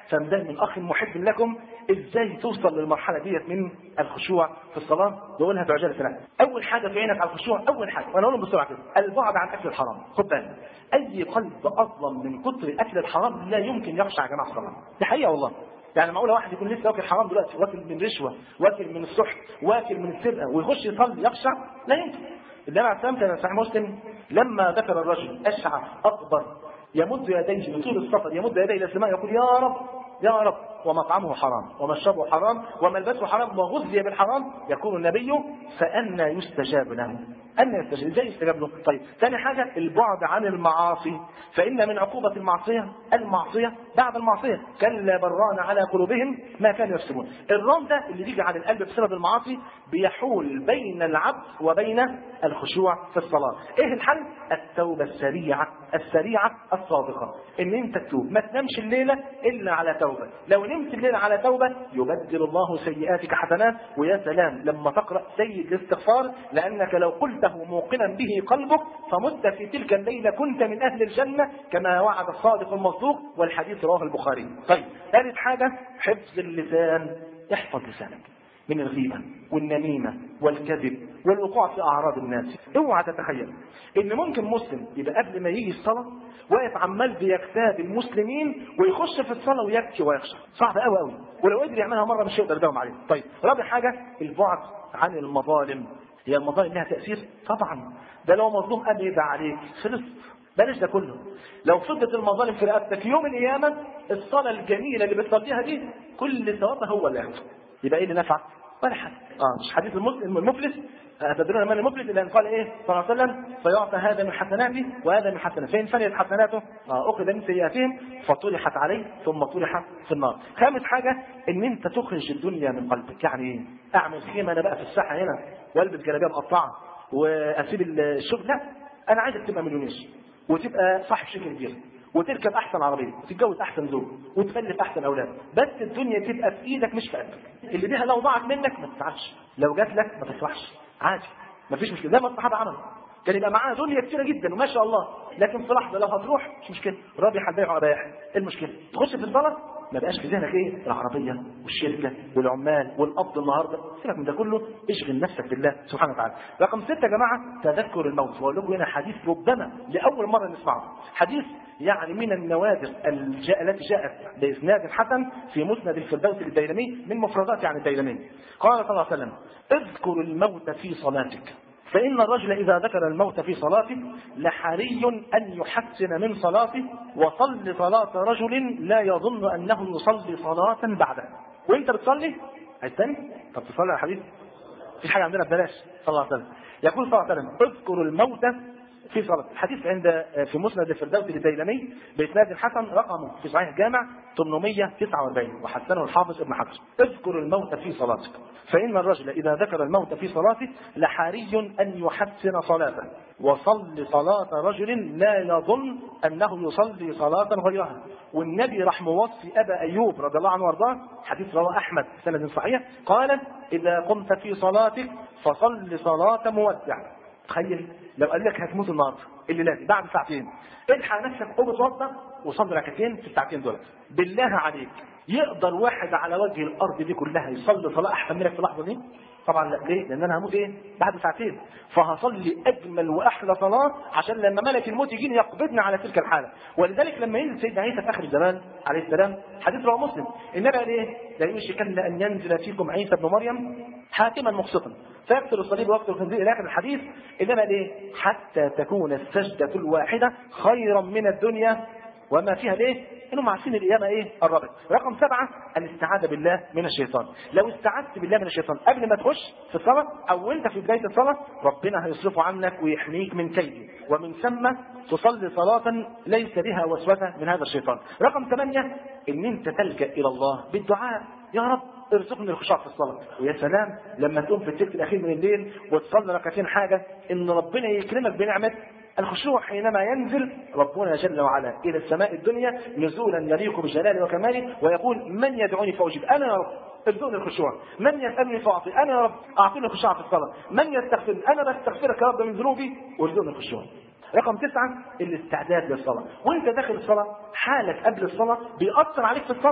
S1: فده من اخ محب لكم ازاي توصل للمرحله ديت من الخشوع في الصلاه. بقولها بعجاله ثلاثه. اول حاجه في عينك على الخشوع، اول حاجه وانا اقولهم بسرعه كده، البعد عن اكل الحرام. خد بالك، اي قلب اظلم من كتر اكل الحرام لا يمكن يخشع يا جماعه الصلاه. دي حقيقه والله. يعني معقوله واحد يكون لسه واكل حرام دلوقتي، واكل من رشوه، واكل من السحت، واكل من السرقه، ويخش يصلي يخشع؟ لا يمكن. النبي عليه الصلاه والسلام كان صحيح مسلم لما ذكر الرجل اشعث اكبر يمد يديه بطول السفر، يمد يديه الى السماء يقول يا رب يا رب، ومطعمه حرام ومشربه حرام وملبسه حرام وغذي بالحرام، يقول النبي فأنى يستجاب له. أن يستجاب، ازاي يستجاب له؟ طيب ثاني حاجة البعد عن المعاصي، فإن من عقوبة المعصية المعصية بعد المعصية، كلا بران على قلوبهم ما كانوا يكسبون. الران ده اللي بيجي على القلب بسبب المعاصي بيحول بين العبد وبين الخشوع في الصلاة. ايه الحل؟ التوبة السريعة السريعة الصادقة، ان انت تتوب، ما تنامش الليلة الا على توبة. لو نمت الليلة على توبة يبدل الله سيئاتك حسنات. ويا سلام لما تقرأ سيد الاستغفار، لأنك لو قلته موقنا به قلبك فمت في تلك الليلة كنت من أهل الجنة كما وعد الصادق المصدوق، والحديث رواه البخاري. طيب ثالث حاجة حفظ اللسان. احفظ لسانك من الغيبة والنميمة والكذب والوقوع في أعراض الناس. اوعى تتخيل ان ممكن مسلم يبقى قبل ما يجي الصلاة واقف عمال بيغتاب المسلمين ويخش في الصلاة ويبكي ويخشع. صعب قوي قوي، ولو قدر يعملها مرة مش هيقدر يداوم عليها. طيب رابع حاجة البعد عن المظالم. هي المظالم لها تأثير طبعا، ده لو مظلوم قام يدعى عليك خلص، بلاش ده كله. لو فضت المظالم في رقبتك يوم القيامة الصلاة الجميلة اللي بتصليها دي كل ثوابها هو اللي ياخده، يبقى ايه اللي نفعك؟ ولا حاجه. اه مش حديث المسلم المفلس، أتدرون من المفلس؟ إلا أن قال إيه صلى الله عليه وسلم فيعطى هذا من حسناته وهذا من حسناته، فإن فنيت حسناته آه أخذ من سيئاتهم فطرحت عليه ثم طرح في النار. خامس حاجة إن أنت تخرج الدنيا من قلبك. يعني إيه؟ أعمل خيمة أنا بقى في الساحة هنا والبس جلابية مقطعة وأسيب الشغل؟ لا، أنا عايزك تبقى مليونير وتبقى صاحب شركة كبيرة وتركب احسن عربيه وتتجوز احسن زوج وتخلف احسن اولاد، بس الدنيا تبقى في ايدك مش في قلبك. اللي بيها لو ضاعت منك ما تزعلش، لو جات لك ما تفرحش، عادي مفيش مشكله. زي ما الصحابه عملوا، كان يبقى معاه دنيا كتيره جدا وما شاء الله، لكن في لحظه لو هتروح مش مشكله، رابح البيع وابايع. ايه المشكله؟ تخش في الصلاه ما بقاش في ذهنك ايه؟ العربيه والشركه والعمال والقبض النهارده، سيبك من ده كله، اشغل نفسك بالله سبحانه وتعالى. رقم ستة يا جماعه تذكر الموت. واقول لكم هنا حديث ربما لاول مره نسمعه، حديث يعني من النوادر التي جاءت باسناد حسن في مسند الفردوس للديلمي من مفردات يعني الديلمي. قال صلى الله عليه وسلم اذكر الموت في صلاتك، فإن الرجل إذا ذكر الموت في صلاته لحري أن يحسن من صلاته، وصل صلاة رجل لا يظن أنه يصلي صلاة بعده. وإنت بتصلي عايز تاني؟ طب تصلي على حديث مفيش حاجة عندنا ببلاش. صلى الله عليه وسلم يقول صلى الله عليه وسلم اذكر الموت في صلاة. الحديث عند في مسند الفردوس للديلمي بإسناد حسن رقمه في صحيح الجامع ثمانمائة وتسعة وأربعين وحسنه الحافظ ابن حجر. اذكر الموت في صلاتك، فإن الرجل إذا ذكر الموت في صلاته لحري أن يحسن صلاته، وصل صلاة رجل لا يظن أنه يصلي صلاة غيرها. والنبي راح موصي أبا أيوب رضي الله عنه وارضاه، حديث رواه أحمد سند صحيح، قال إذا قمت في صلاتك فصل صلاة مودع. تخيل لو قال لك هتموت النهارده الليله دي بعد ساعتين، الحق نفسك قوم اتوضى وصلي ركعتين في الساعتين دول. بالله عليك يقدر واحد على وجه الارض دي كلها يصلي صلاه احسن منك في اللحظه دي؟ طبعا لا. ليه؟ لان انا هموت ايه بعد ساعتين، فهصلي اجمل واحلى صلاه عشان لما ملك الموت يجيني يقبضني على تلك الحاله. ولذلك لما ينزل سيدنا عيسى في اخر الزمان عليه السلام، حديث رواه مسلم، النبي قال ايه؟ لا يوشكن ان ينزل فيكم عيسى ابن مريم حاكما مقسطا فيقتل الصليب ويقتل الخنزير الى اخر الحديث. انما ليه؟ حتى تكون السجده الواحده خيرا من الدنيا وما فيها. ليه؟ انهم عارفين القيامه ايه؟ قربت. رقم سبعه الاستعاذه بالله من الشيطان. لو استعذت بالله من الشيطان قبل ما تخش في الصلاه او انت في بدايه الصلاه ربنا هيصرفه عنك ويحميك من كيده، ومن ثم تصلي صلاه ليس بها وسوسه من هذا الشيطان. رقم ثمانيه ان انت تلجا الى الله بالدعاء، يا رب ارزقني الخشوع في الصلاه. ويا سلام لما تقوم في الثلث الاخير من الليل وتصلي ركعتين، حاجه ان ربنا يكرمك بنعمه الخشوع حينما ينزل ربنا جل وعلا إلى السماء الدنيا نزولا يليق بجلاله وكماله ويقول من يدعوني فأجيب، أنا يا رب ارزقني الخشوع، من يسألني فأعطي، أنا يا رب أعطيني الخشوع في الصلاة، من يستغفرني، أنا بستغفرك يا رب من ذنوبي وارزقني الخشوع. رقم تسعة الاستعداد للصلاة. وانت داخل الصلاة حالك قبل الصلاة بيأثر عليك في الصلاة.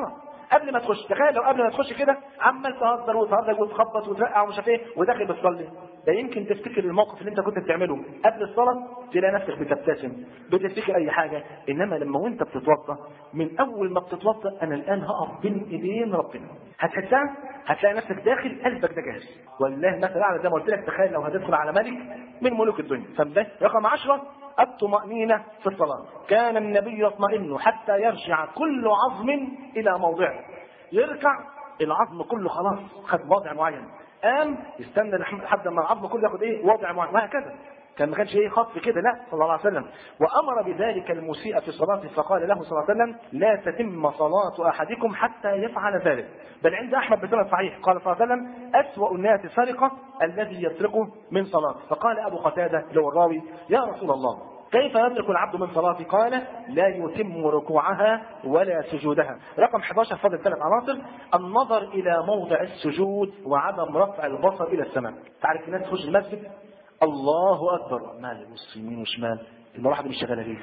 S1: قبل ما تخش. تخيل لو قبل ما تخش كده عمال تهزر وتهرج وتخبط وترقع ومش عارف ايه وداخل بتصلي، ده يمكن تفتكر الموقف اللي انت كنت بتعمله قبل الصلاه تلاقي نفسك بتبتسم بتفتكر اي حاجه. انما لما وانت بتتوضا من اول ما بتتوضا انا الان هقف بين ايدين ربنا، هتحسها هتلاقي نفسك داخل قلبك ده جاهز. والله مثلا اعلى زي ما قلت لك، تخيل لو هتدخل على ملك من ملوك الدنيا. فده رقم عشرة الطمأنينة في الصلاة. كان النبي يطمئن حتى يرجع كل عظم إلى موضعه. يركع العظم كله خلاص خد وضع معين، قام يستنى لحد ما العظم كله ياخد ايه وضع معين، وهكذا. كان ما كانش ايه خطف كده، لا صلى الله عليه وسلم. وامر بذلك المسيء في صلاته فقال له صلى الله عليه وسلم لا تتم صلاة احدكم حتى يفعل ذلك. بل عند احمد بسند صحيح قال صلى الله عليه وسلم اسوأ الناس سرقة الذي يسرقه من صلاته. فقال ابو قتادة لو الراوي يا رسول الله كيف يترك العبد من صلاته؟ قال لا يتم ركوعها ولا سجودها. رقم احد عشر فضل ثلاث عناصر: النظر الى موضع السجود وعدم رفع البصر الى السماء. تعرف الناس تخش المسجد الله اكبر مال يبص يمين وشمال، المروحه دي مش شغاله ليه؟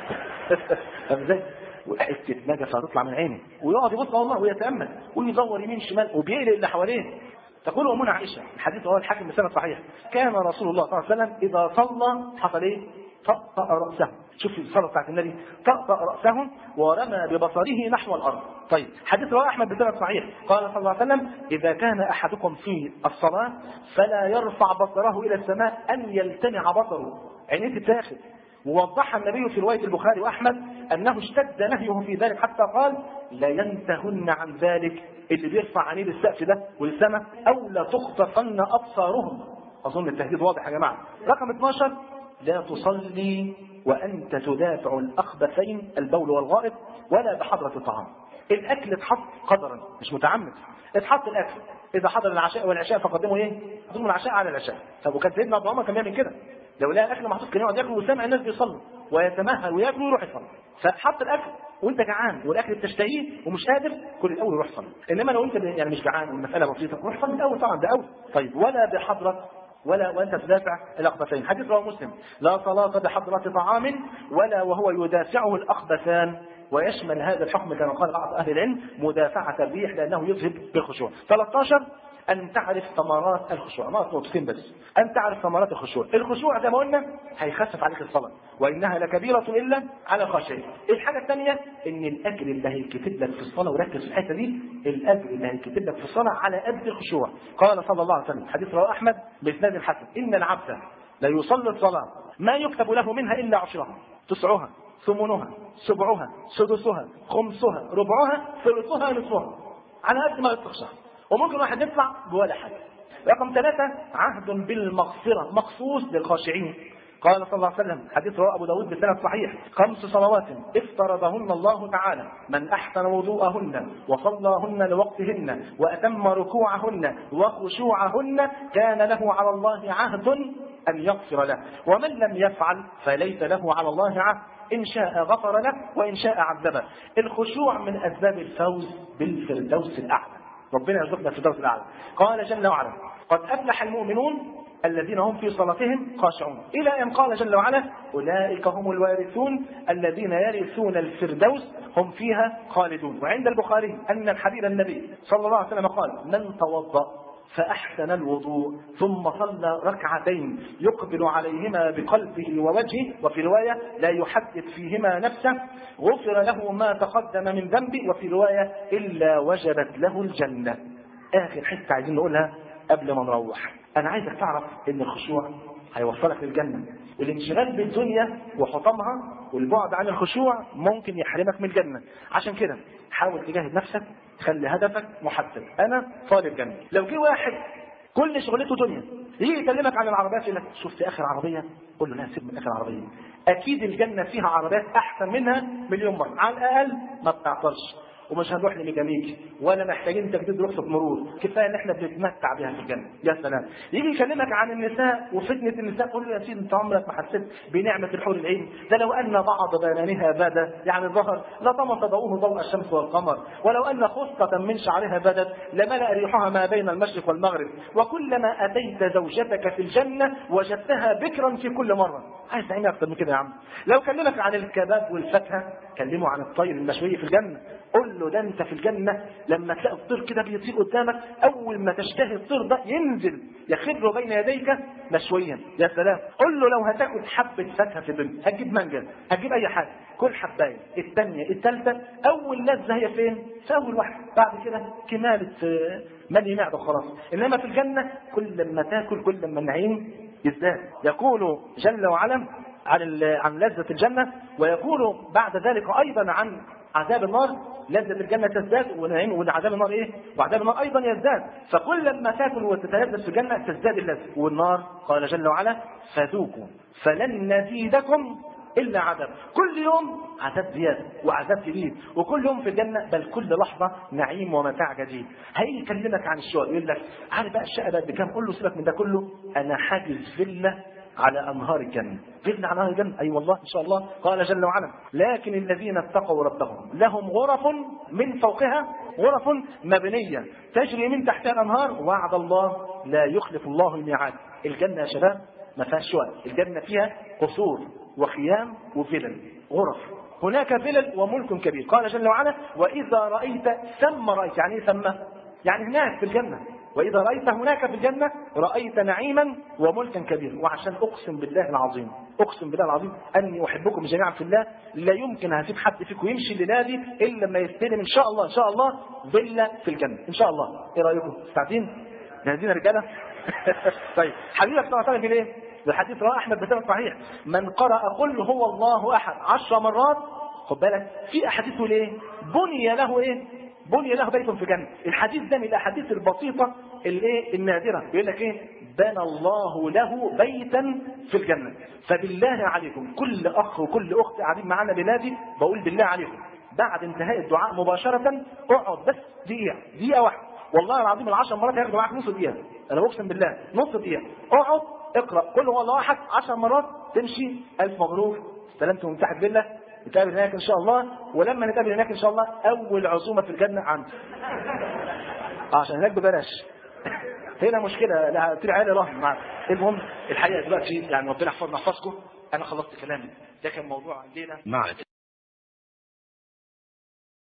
S1: فاهم ازاي؟ وحته نجفه هتطلع من عينه ويقعد يبص والله ويتامل ويدور يمين شمال وبيقلق اللي حواليه. تقول امنا عائشه الحديث هو الحاكم بسند صحيح كان رسول الله صلى الله عليه وسلم اذا صلى حصل ايه؟ طأطأ رأسه. شوف الصلاة بتاعت النبي، طأطأ رأسه ورمى ببصره نحو الأرض. طيب حديث رواه أحمد بسند صحيح قال صلى الله عليه وسلم إذا كان أحدكم في الصلاة فلا يرفع بصره إلى السماء أن يلتمع بصره، عينيه تتاخد. ووضح النبي في رواية البخاري وأحمد أنه اشتد نهيه في ذلك حتى قال لا ينتهن عن ذلك، اللي بيرفع عينيه للسقف ده وللسماء أو لا تخطفن أبصارهم. أظن التهديد واضح يا جماعة. رقم اثناشر لا تصلي وأنت تدافع الأخبثين البول والغائط ولا بحضرة الطعام. الأكل اتحط قدرا مش متعمد، اتحط الأكل إذا حضر العشاء والعشاء فقدموا إيه؟ قدموا العشاء على العشاء. طب وكان سيدنا أبو عمر كان بيعمل كده، لو لقى الأكل محطوط كان يقعد ياكل وسامع الناس بيصلوا ويتمهل وياكل ويروح يصلي. فحط الأكل وأنت جعان والأكل بتشتهيه ومش قادر كل الأول روح صلي. إنما لو أنت يعني مش جعان والمسألة بسيطة روح صلي الأول طبعا ده أول. طيب ولا بحضرة ولا وانت تدافع الاخبثين. حديث رواه مسلم لا صلاة بحضرة طعام ولا وهو يدافعه الاخبثان. ويشمل هذا الحكم كما قال بعض اهل العلم مدافعة الريح لانه يذهب بالخشوع. ثلاثة عشر ان تعرف ثمرات الخشوع. ما نقطتين بس. ان تعرف ثمرات الخشوع. الخشوع زي ما قلنا هيخفف عليك الصلاة وانها لكبيرة الا على الخاشعين. الحاجة الثانية ان الاجر اللي هيكتب لك في الصلاة، وركز في الحتة دي، الاجر اللي هيكتب لك في الصلاة على قد الخشوع. قال صلى الله عليه وسلم حديث رواه احمد باسناد الحسن ان العبد لا يصلي الصلاة ما يكتب له منها الا عشرها تسعها ثمنها سبعها سدسها خمسها ربعها ثلثها نصفها، على قد ما تخشى. وممكن واحد يطلع بولا حاجة. رقم ثلاثة عهد بالمغفرة مخصوص للخاشعين. قال صلى الله عليه وسلم حديث رواه أبو داود بسند صحيح خمس صلوات افترضهن الله تعالى من أحسن وضوءهن وصلاهن لوقتهن وأتم ركوعهن وخشوعهن كان له على الله عهد أن يغفر له، ومن لم يفعل فليس له على الله عهد إن شاء غفر له وإن شاء عذبه. الخشوع من أسباب الفوز بالفردوس الأعلى. ربنا يرزقنا الفردوس الأعلى. قال جل وعلا قد أفلح المؤمنون الذين هم في صلاتهم خاشعون، إلى أن قال جل وعلا أولئك هم الوارثون الذين يرثون الفردوس هم فيها خالدون. وعند البخاري أن الحبيب النبي صلى الله عليه وسلم قال من توضأ فأحسن الوضوء ثم صلى ركعتين يقبل عليهما بقلبه ووجهه، وفي رواية لا يحدث فيهما نفسه غفر له ما تقدم من ذنبه، وفي رواية إلا وجبت له الجنة. آخر حتة عايزين نقولها قبل ما نروح. أنا عايزك تعرف إن الخشوع هيوصلك للجنة، والانشغال بالدنيا وحطمها والبعد عن الخشوع ممكن يحرمك من الجنة. عشان كده حاول تجاهد نفسك، خلي هدفك محدد، أنا طالب جنة. لو جه واحد كل شغلته دنيا يجي يكلمك عن العربيات يقول لك شفت آخر عربية؟ قول له لا سيب من آخر عربية، أكيد الجنة فيها عربيات أحسن منها مليون مرة، على الأقل ما بتعطلش ومش هنروح لميكانيكي ولا محتاجين تجديد رخصة مرور، كفايه ان احنا بنتمتع بها في الجنه. يا سلام. يجي يكلمك عن النساء وفتنه النساء، قول له يا سيدي انت عمرك ما حسيت بنعمه الحور العين؟ ده لو ان بعض بنانها بدا يعني ظهر لطمس ضوءه ضوء الشمس والقمر، ولو ان خصة من شعرها بدت لملأ ريحها ما بين المشرق والمغرب، وكلما اتيت زوجتك في الجنه وجدتها بكرا في كل مره. عايز تعمل اكتر من كده يا عم؟ لو كلمك عن الكباب والفاكهه كلمه عن الطير المشوي في الجنه، قل له ده انت في الجنه لما تلاقي الطير كده بيطير قدامك، اول ما تشتهي الطير ده ينزل يخر بين يديك مشويا. يا سلام. قل له لو هتاكل حبه فاكهه في الدنيا، هتجيب مانجا، هتجيب اي حاجه، كل حبايه، الثانيه الثالثه، اول لذه هي فين؟ في اول واحده، بعد كده كماله ملي معده خلاص. انما في الجنه كل ما تاكل كل ما النعيم يزداد. يقول جل وعلا عن عن لذة الجنة، ويقول بعد ذلك أيضا عن عذاب النار. لذة الجنة تزداد ونعيم، وعذاب النار إيه؟ وعذاب النار أيضا يزداد. فكل ما تاكل وتتلذذ في الجنة تزداد اللذة. والنار قال جل وعلا فذوقوا فلن نزيدكم إلا عذاب. كل يوم عذاب زيادة وعذاب جديد، وكل يوم في الجنة بل كل لحظة نعيم ومتاع جديد. هيجي يكلمك عن الشقق يقول لك عارف بقى الشقة بقت بكام؟ قول له سيبك من ده كله، أنا حاجز فيلا على أنهار الجنة. فيلا على أنهار الجنة؟ أي أيوة والله إن شاء الله. قال جل وعلا لكن الذين اتقوا ربهم لهم غرف من فوقها غرف مبنية تجري من تحتها الأنهار وعد الله لا يخلف الله الميعاد. الجنة يا شباب ما فيهاش شقق، الجنة فيها قصور وخيام وفلل غرف. هناك فلل وملك كبير. قال جل وعلا وإذا رأيت ثم رأيت، يعني إيه ثم؟ يعني هناك في الجنة. وإذا رأيت هناك في الجنة رأيت نعيما وملكا كبيرا. وعشان أقسم بالله العظيم، أقسم بالله العظيم أني أحبكم جميعا في الله، لا يمكن هسيب حد فيكم يمشي الليلة دي إلا لما يستلم إن شاء الله إن شاء الله فيلا في الجنة إن شاء الله. إيه رأيكم؟ مستعدين؟ جاهزين يا رجالة؟ طيب حبيبك صلى الله عليه وسلم إيه؟ الحديث رواه أحمد بسند صحيح من قرأ قل هو الله أحد عشر مرات، خد بالك في أحاديث ليه؟ بني له إيه؟ بني له بيت في الجنة. الحديث ده من الأحاديث البسيطة الايه النادرة. بيقول لك ايه؟ بنى الله له بيتا في الجنة. فبالله عليكم كل أخ وكل أخت قاعدين معانا بلادي، بقول بالله عليكم بعد انتهاء الدعاء مباشرة اقعد بس دقيقة دقيقة واحدة، والله العظيم العشر مرات هياخدوا معاك نص دقيقة، أنا بقسم بالله نص دقيقة. اقعد اقرأ قل هو الله أحد عشر مرات، تمشي ألف مبروك استلمت من تحت بالله. نتقابل هناك إن شاء الله، ولما نتقابل هناك إن شاء الله أول عزومة في الجنة عندي عشان هناك ببلاش. هنا مشكلة لا طلع عيالي راح معاك. المهم الحقيقة دلوقتي يعني ربنا يحفظنا يحفظكم، أنا خلصت كلامي، ده كان موضوع الليلة.